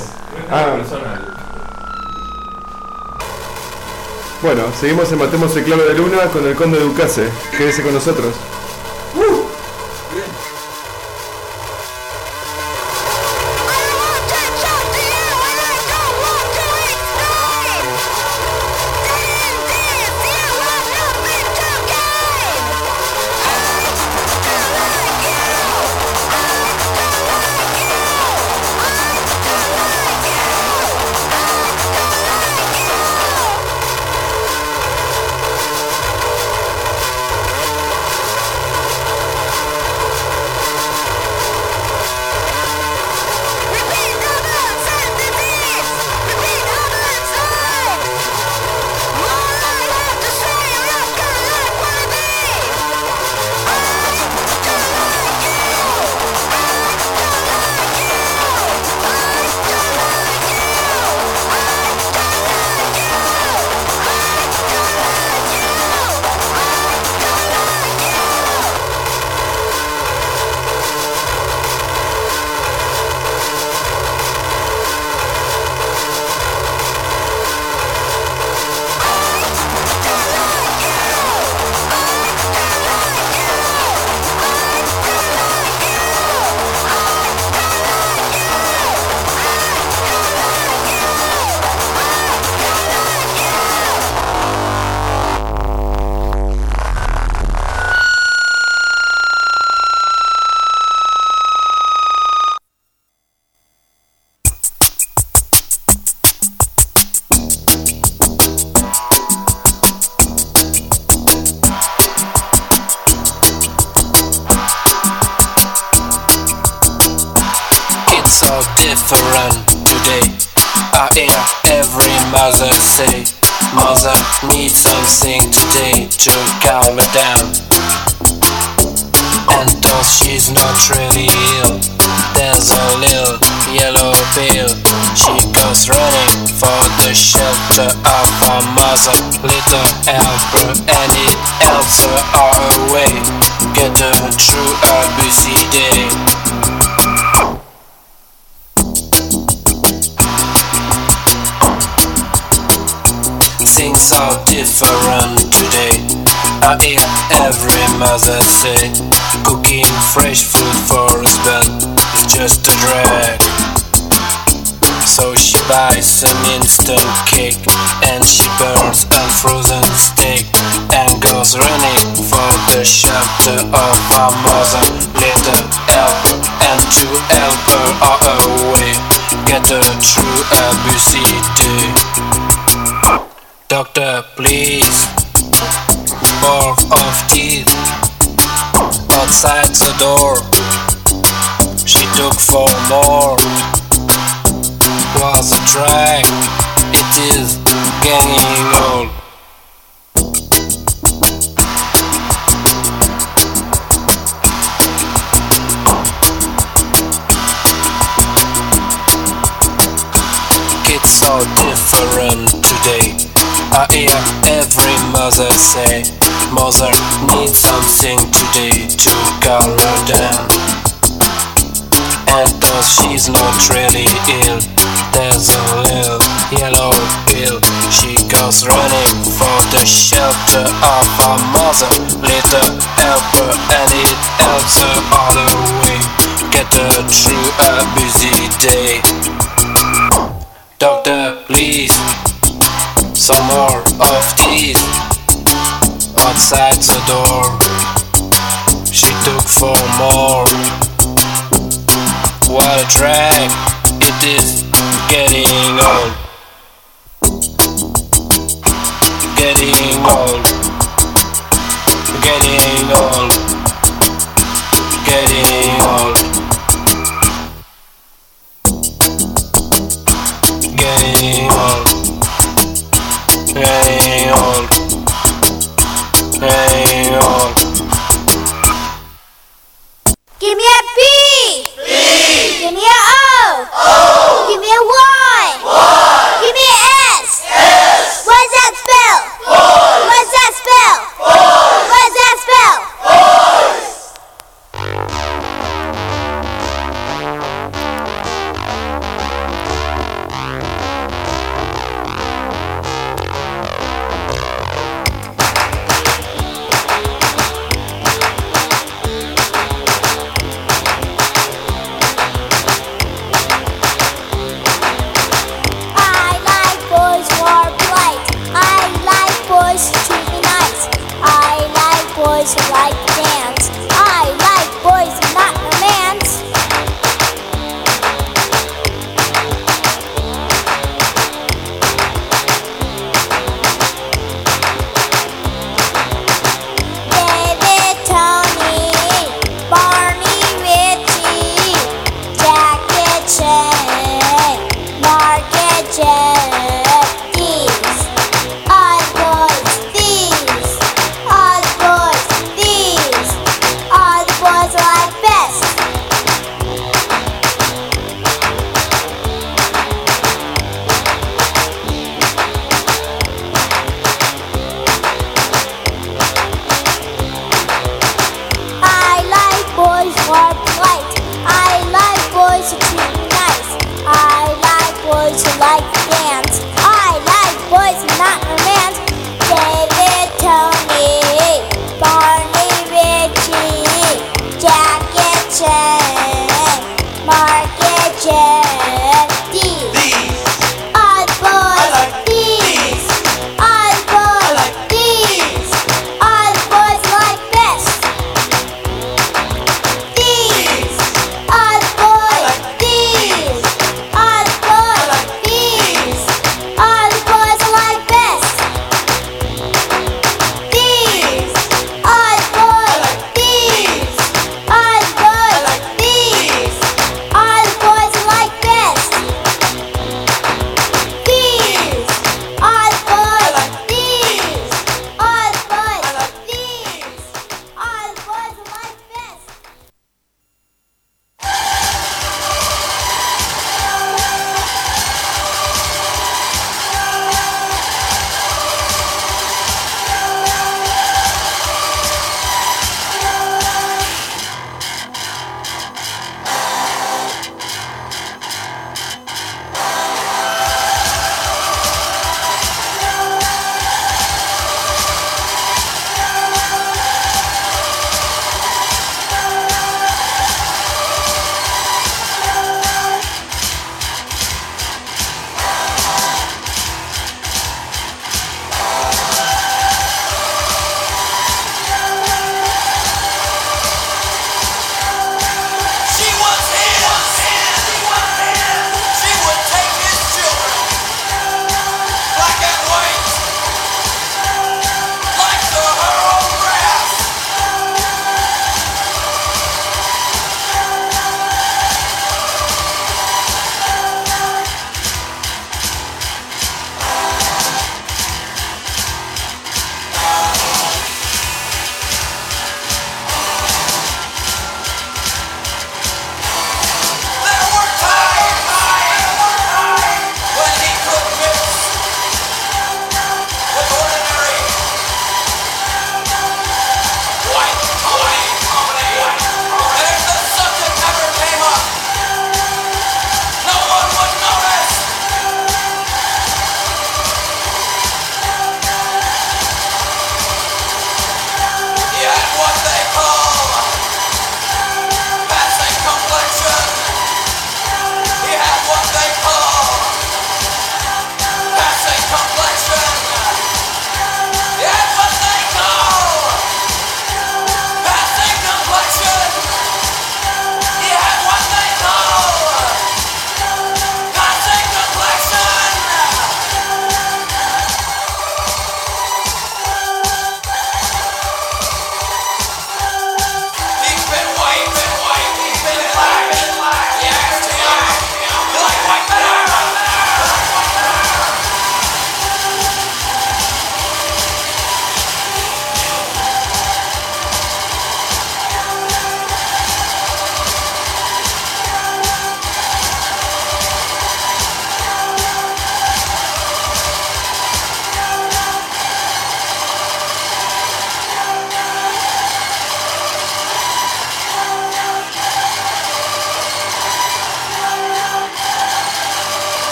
Bueno, seguimos en Matemos el Claro de Luna con el Conde Ducase. Quédese con nosotros. Mother say, mother needs something today to calm her down. And though she's not really ill, there's a little yellow pill. She goes running for the shelter of her mother. Little helper, and it helps her all away. Get her through a busy day. Things are different today. I hear every mother say, cooking fresh food for a spell is just a drag. So she buys an instant cake and she burns a frozen steak and goes running for the shelter of her mother. Little helper, and to help her away, get her through a busy day. Doctor, please, more of teeth outside the door. She took 4 more. Was a drag, it is getting old. Kids so different today. I hear every mother say, mother needs something today to calm her down. And though she's not really ill, there's a little yellow pill. She goes running for the shelter of her mother. Little helper, and it helps her all the way. Get her through a busy day. Doctor, please, some more of these outside the door. She took for more. What a drag, it is getting old. Getting old. Getting old. Getting old. Getting old. Getting old. Getting old. Give me a B. B. Give me a O. O. Give me a Y. Y.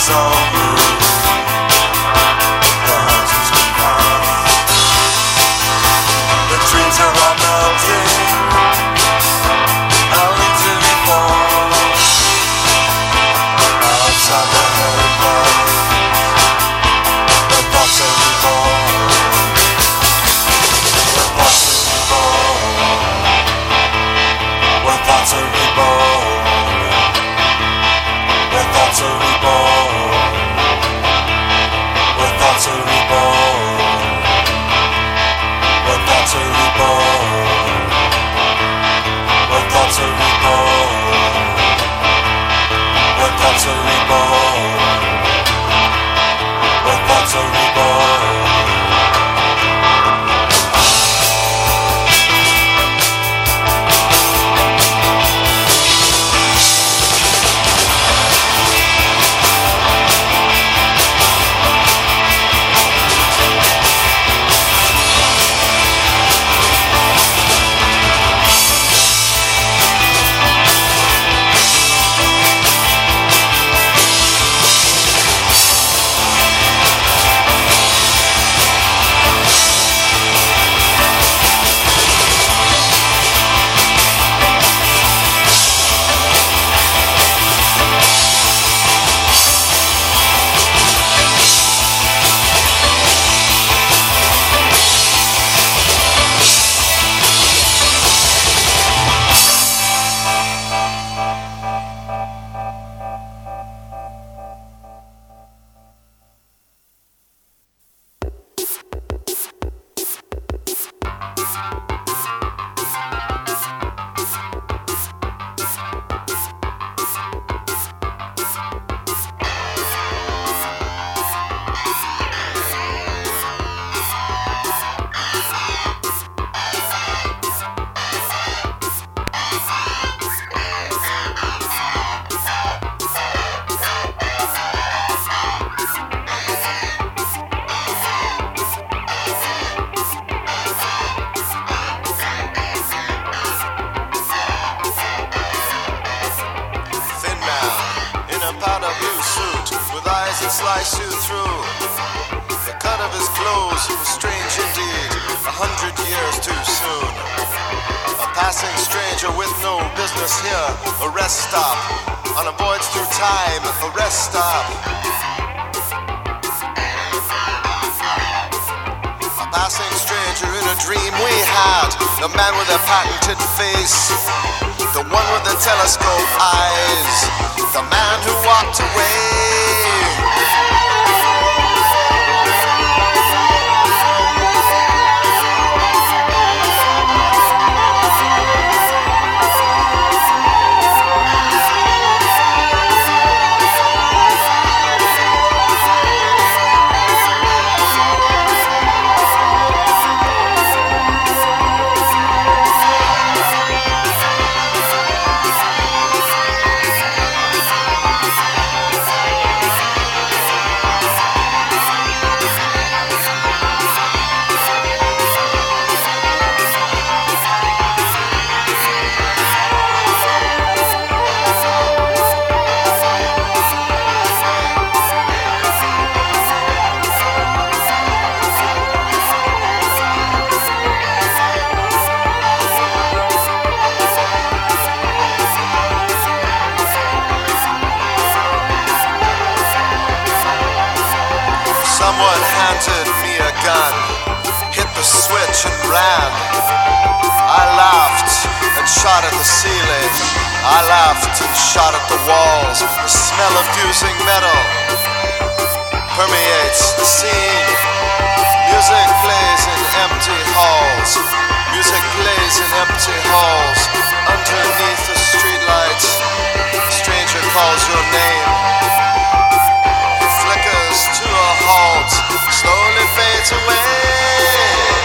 is over. The hunt is begun. The trees are all melting. I'll need to be born outside the headlight. The thoughts are reborn. The thoughts are reborn. The thoughts are reborn. The thoughts are reborn. The thoughts are reborn. The thoughts are reborn. The thoughts are reborn. The thoughts are reborn. The thoughts are reborn. Slice you through. The cut of his clothes was strange indeed, 100 years too soon. A passing stranger with no business here. A rest stop on a voyage through time. A rest stop. A passing stranger in a dream we had. The man with a patented face. The one with the telescope eyes. The man who walked away. Someone handed me a gun, hit the switch and ran. I laughed and shot at the ceiling. I laughed and shot at the walls. The smell of fusing metal permeates the scene. Music plays in empty halls. Music plays in empty halls. Underneath the streetlight, a stranger calls your name. Flickers to a halt, slowly fades away.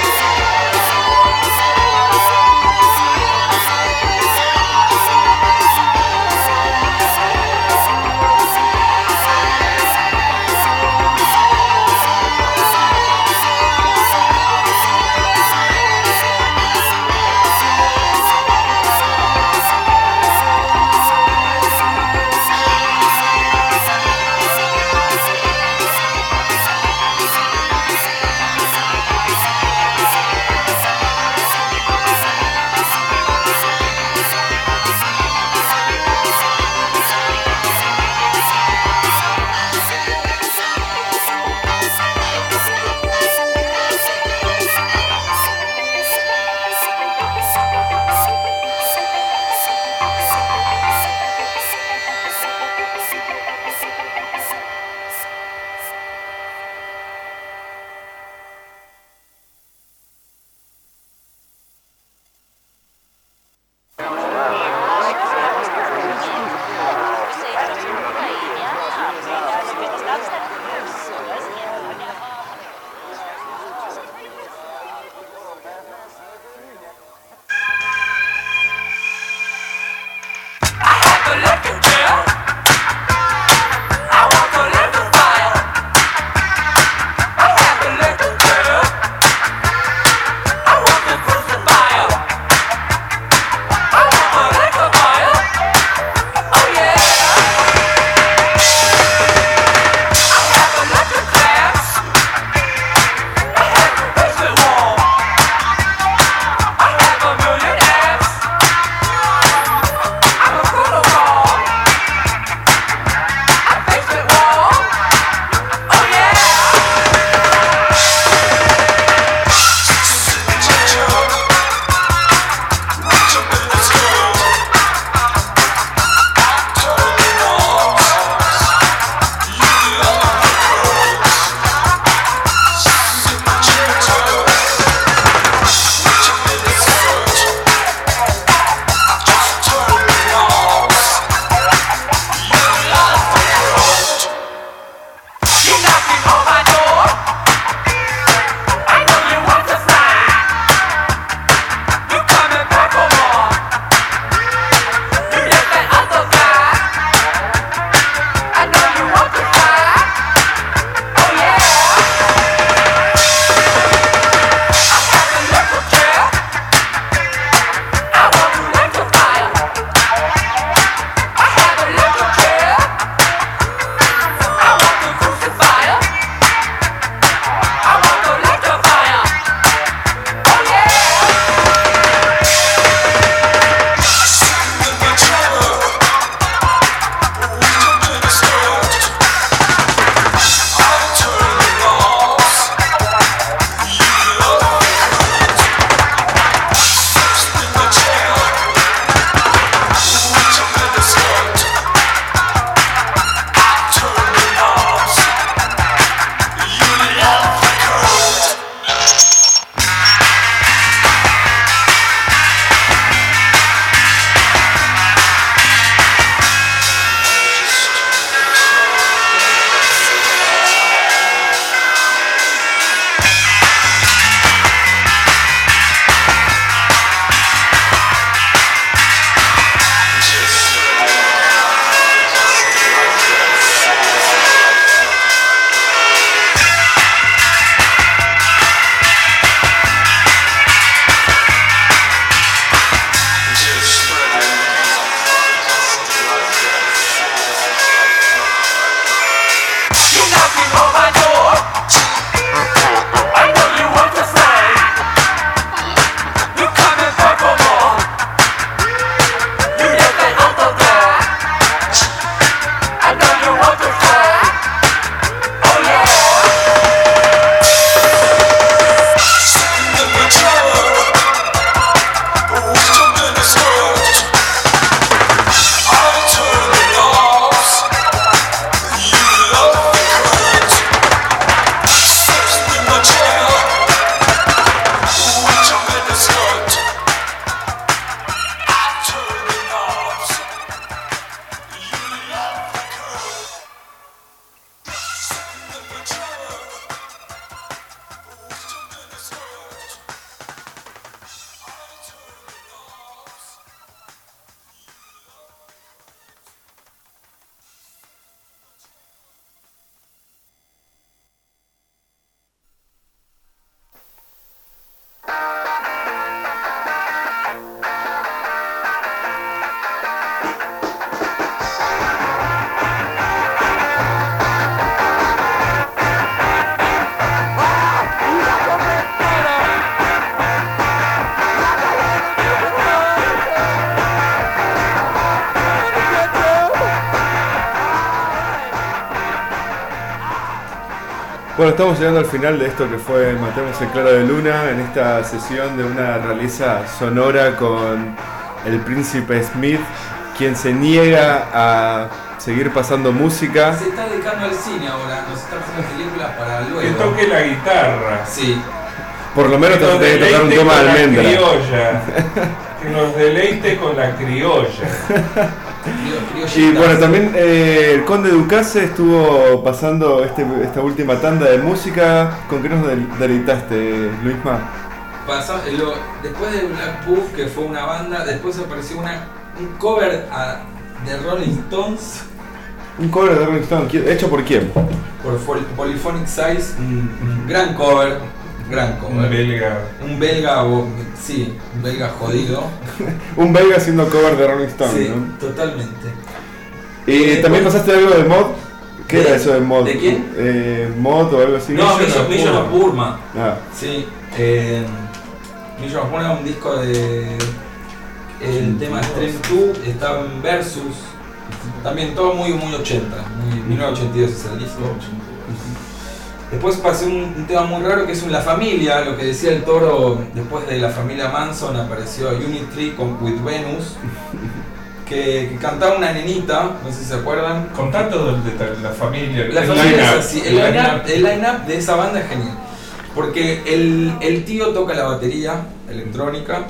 Bueno, estamos llegando al final de esto que fue Matemos el Claro de Luna, en esta sesión de una realeza sonora con el Príncipe Smith, quien se niega a seguir pasando música. Se está dedicando al cine ahora, nos está haciendo películas para luego. Que toque la guitarra. Sí. Por lo menos te que tocar un tema de almendra. Que nos deleite con la criolla. Y bueno, también el Conde Ducase estuvo pasando esta última tanda de música. ¿Con qué nos deleitaste, Luisma? Después de Black Buff, que fue una banda, después apareció un cover de Rolling Stones. ¿Un cover de Rolling Stones? ¿Hecho por quién? Por Polyphonic Size, un gran cover. Un belga, sí, un belga jodido. Un belga haciendo cover de Rolling Stones, sí, ¿no? Totalmente. ¿Y también pasaste algo de Mod? ¿Qué era eso de Mod? ¿De quién? Mod o algo así. No, Mission of Burma. Ah. Sí, Mission of Burma, un disco de... El tema Stream 2 está en Versus. También todo muy 80, 1982 es el disco. Después pasé un tema muy raro que es La Familia, lo que decía el Toro. Después de La Familia Manson apareció Unit 3 with Venus, que cantaba una nenita, no sé si se acuerdan. Contá todo de La Familia. La Familia es así, el line-up de esa banda es genial. Porque el tío toca la batería electrónica,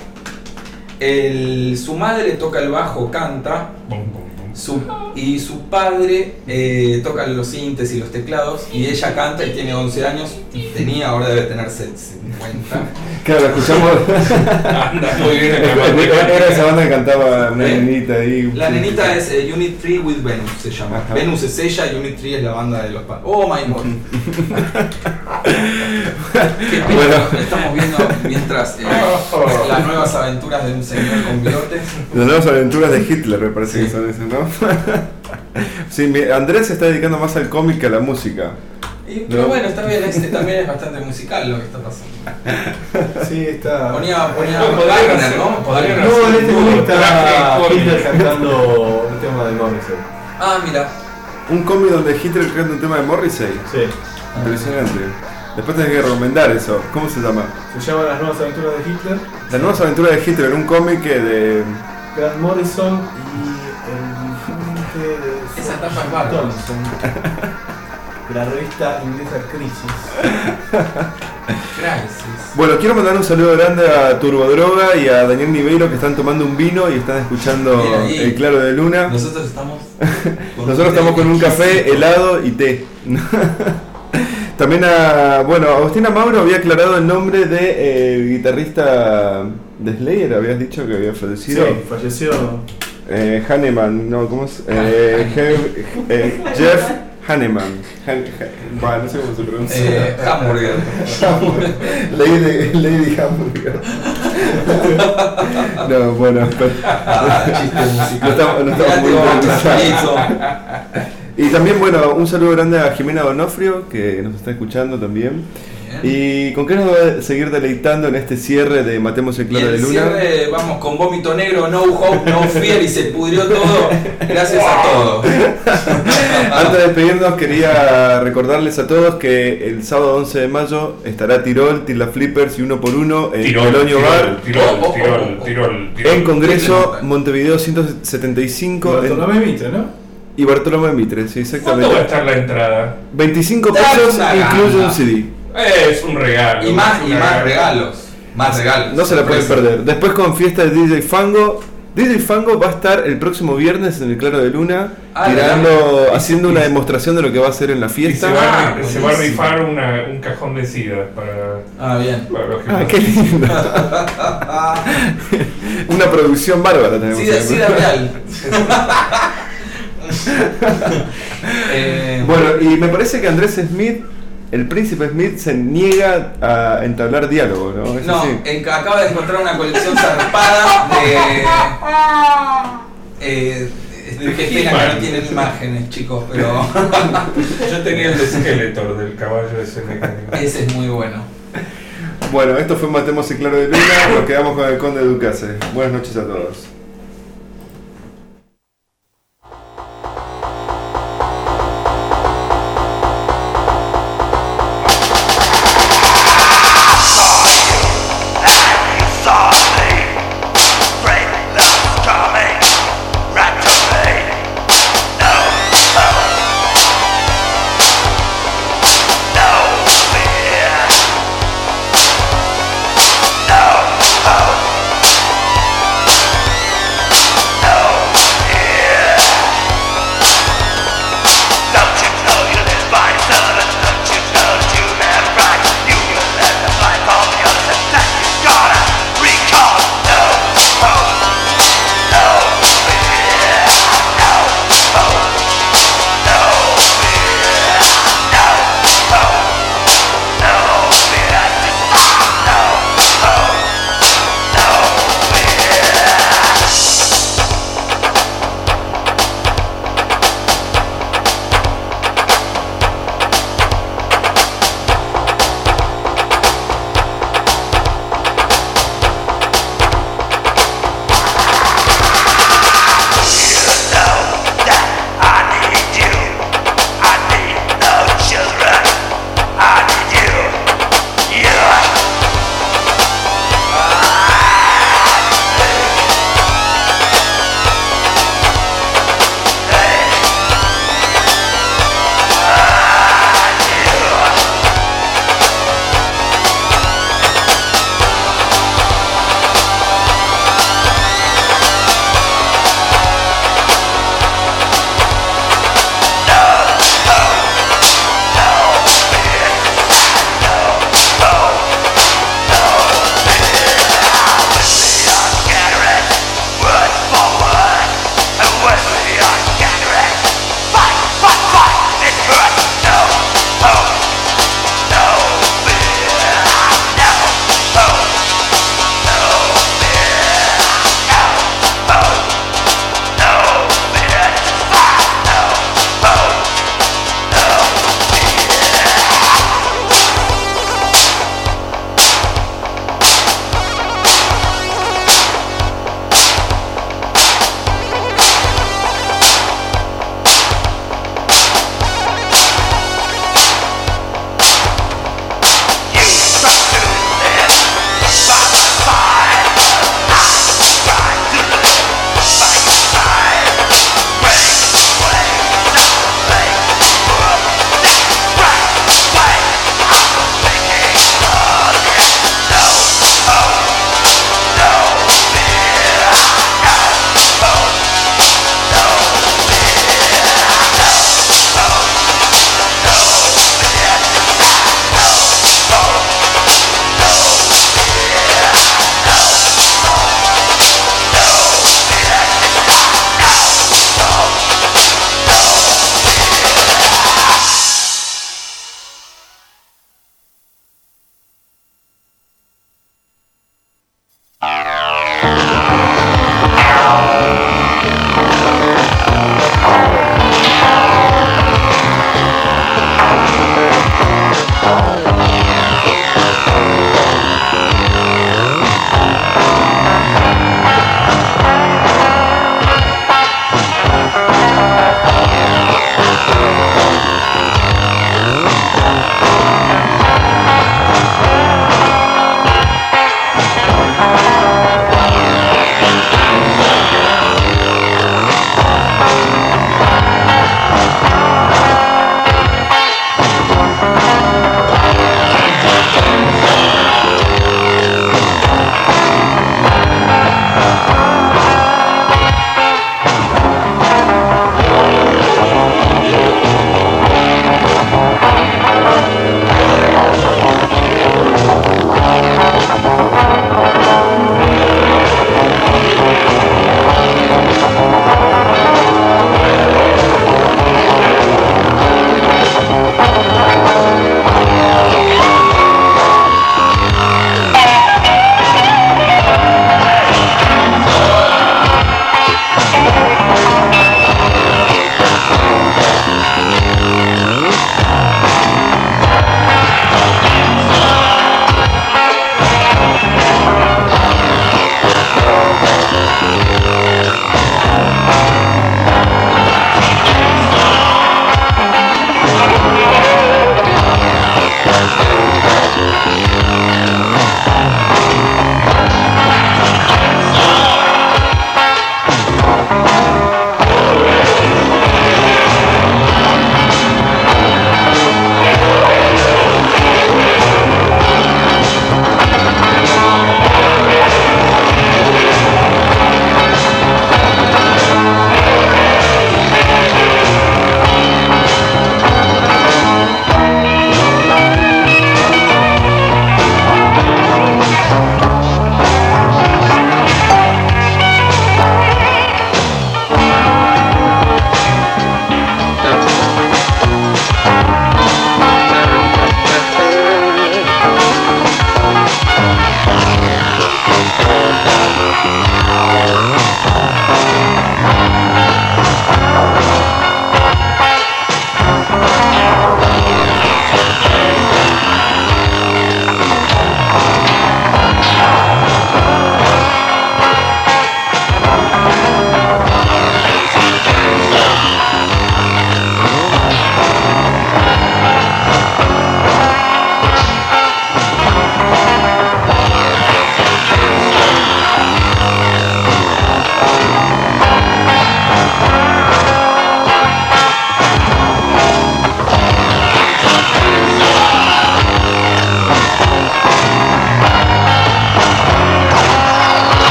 su madre toca el bajo, canta. Y su padre toca los sintes y los teclados y ella canta y tiene 11 años, ahora debe tener 50. Claro, escuchamos. Anda muy bien. Era esa banda que cantaba una nenita ahí. La nenita es Unit 3 with Venus, se llama. Ajá. Venus es ella y Unit 3 es la banda de los padres. Oh my god. Qué pena, bueno. Estamos viendo mientras las nuevas aventuras de un señor con bigotes. Las nuevas aventuras de Hitler, me parece que son esas, ¿no? Sí, Andrés se está dedicando más al cómic que a la música. Pero bueno, está bien, también es bastante musical lo que está pasando. Sí, está... Ponía Wagner, ¿no? En este momento está Hitler cantando un tema de Morrissey. Ah, mira. Un cómic donde Hitler canta un tema de Morrissey. Sí. Impresionante. Después tenés que recomendar eso. ¿Cómo se llama? Se llama Las Nuevas Aventuras de Hitler. Las Nuevas Aventuras de Hitler, un cómic de... Grant Morrison y el dirigente de... Esa tapa es bárbara. De la revista inglesa Crisis. Bueno, quiero mandar un saludo grande a Turbodroga y a Daniel Niveiro, que están tomando un vino y están escuchando El Claro de Luna. Nosotros estamos con un café, helado y té. También Agustina Mauro había aclarado el nombre de guitarrista de Slayer, habías dicho que había fallecido. Sí, falleció. Hanneman, no, ¿cómo es? Jeff Hanneman. No sé cómo se pronuncia. Hamburger. Lady Hamburger. No, bueno, pero. Chiste musical. No estamos muy interesados. Y también, bueno, un saludo grande a Jimena Donofrio, que nos está escuchando también. ¿Y con qué nos va a seguir deleitando en este cierre de Matemos el Claro de Luna? Cierre, vamos con Vómito Negro, No Hope, No Fear, y se pudrió todo. Gracias a todos. Antes de despedirnos, quería recordarles a todos que el sábado 11 de mayo estará Tirol, Tila Flippers y Uno por Uno en Polonio Bar. Tirol. En Congreso, Montevideo 175. Bartolomé Mitre, ¿no? Y Bartolomé Mitre, sí, exactamente. ¿Cuánto va a estar la entrada? 25 pesos, incluye un CD. Es un regalo. Y más regalos. Más regalos. No se la pueden perder. Después con fiesta de DJ Fango. DJ Fango va a estar el próximo viernes en el Claro de Luna, haciendo una demostración de lo que va a hacer en la fiesta. Y se va a rifar un cajón de SIDA para. Bien. Para los que qué lindo. Una producción bárbara tenemos. SIDA real. Bueno, y me parece que Andrés Smith, el príncipe Smith, se niega a entablar diálogo, ¿no? No, acaba de encontrar una colección zarpada de qué pena que no tienen imágenes, chicos, pero yo tenía el de Skeletor del caballo ese mecánico. Ese es muy bueno. Bueno, esto fue Matemos el Claro de Luna, nos quedamos con el Conde Ducase. Buenas noches a todos.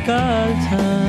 musical time.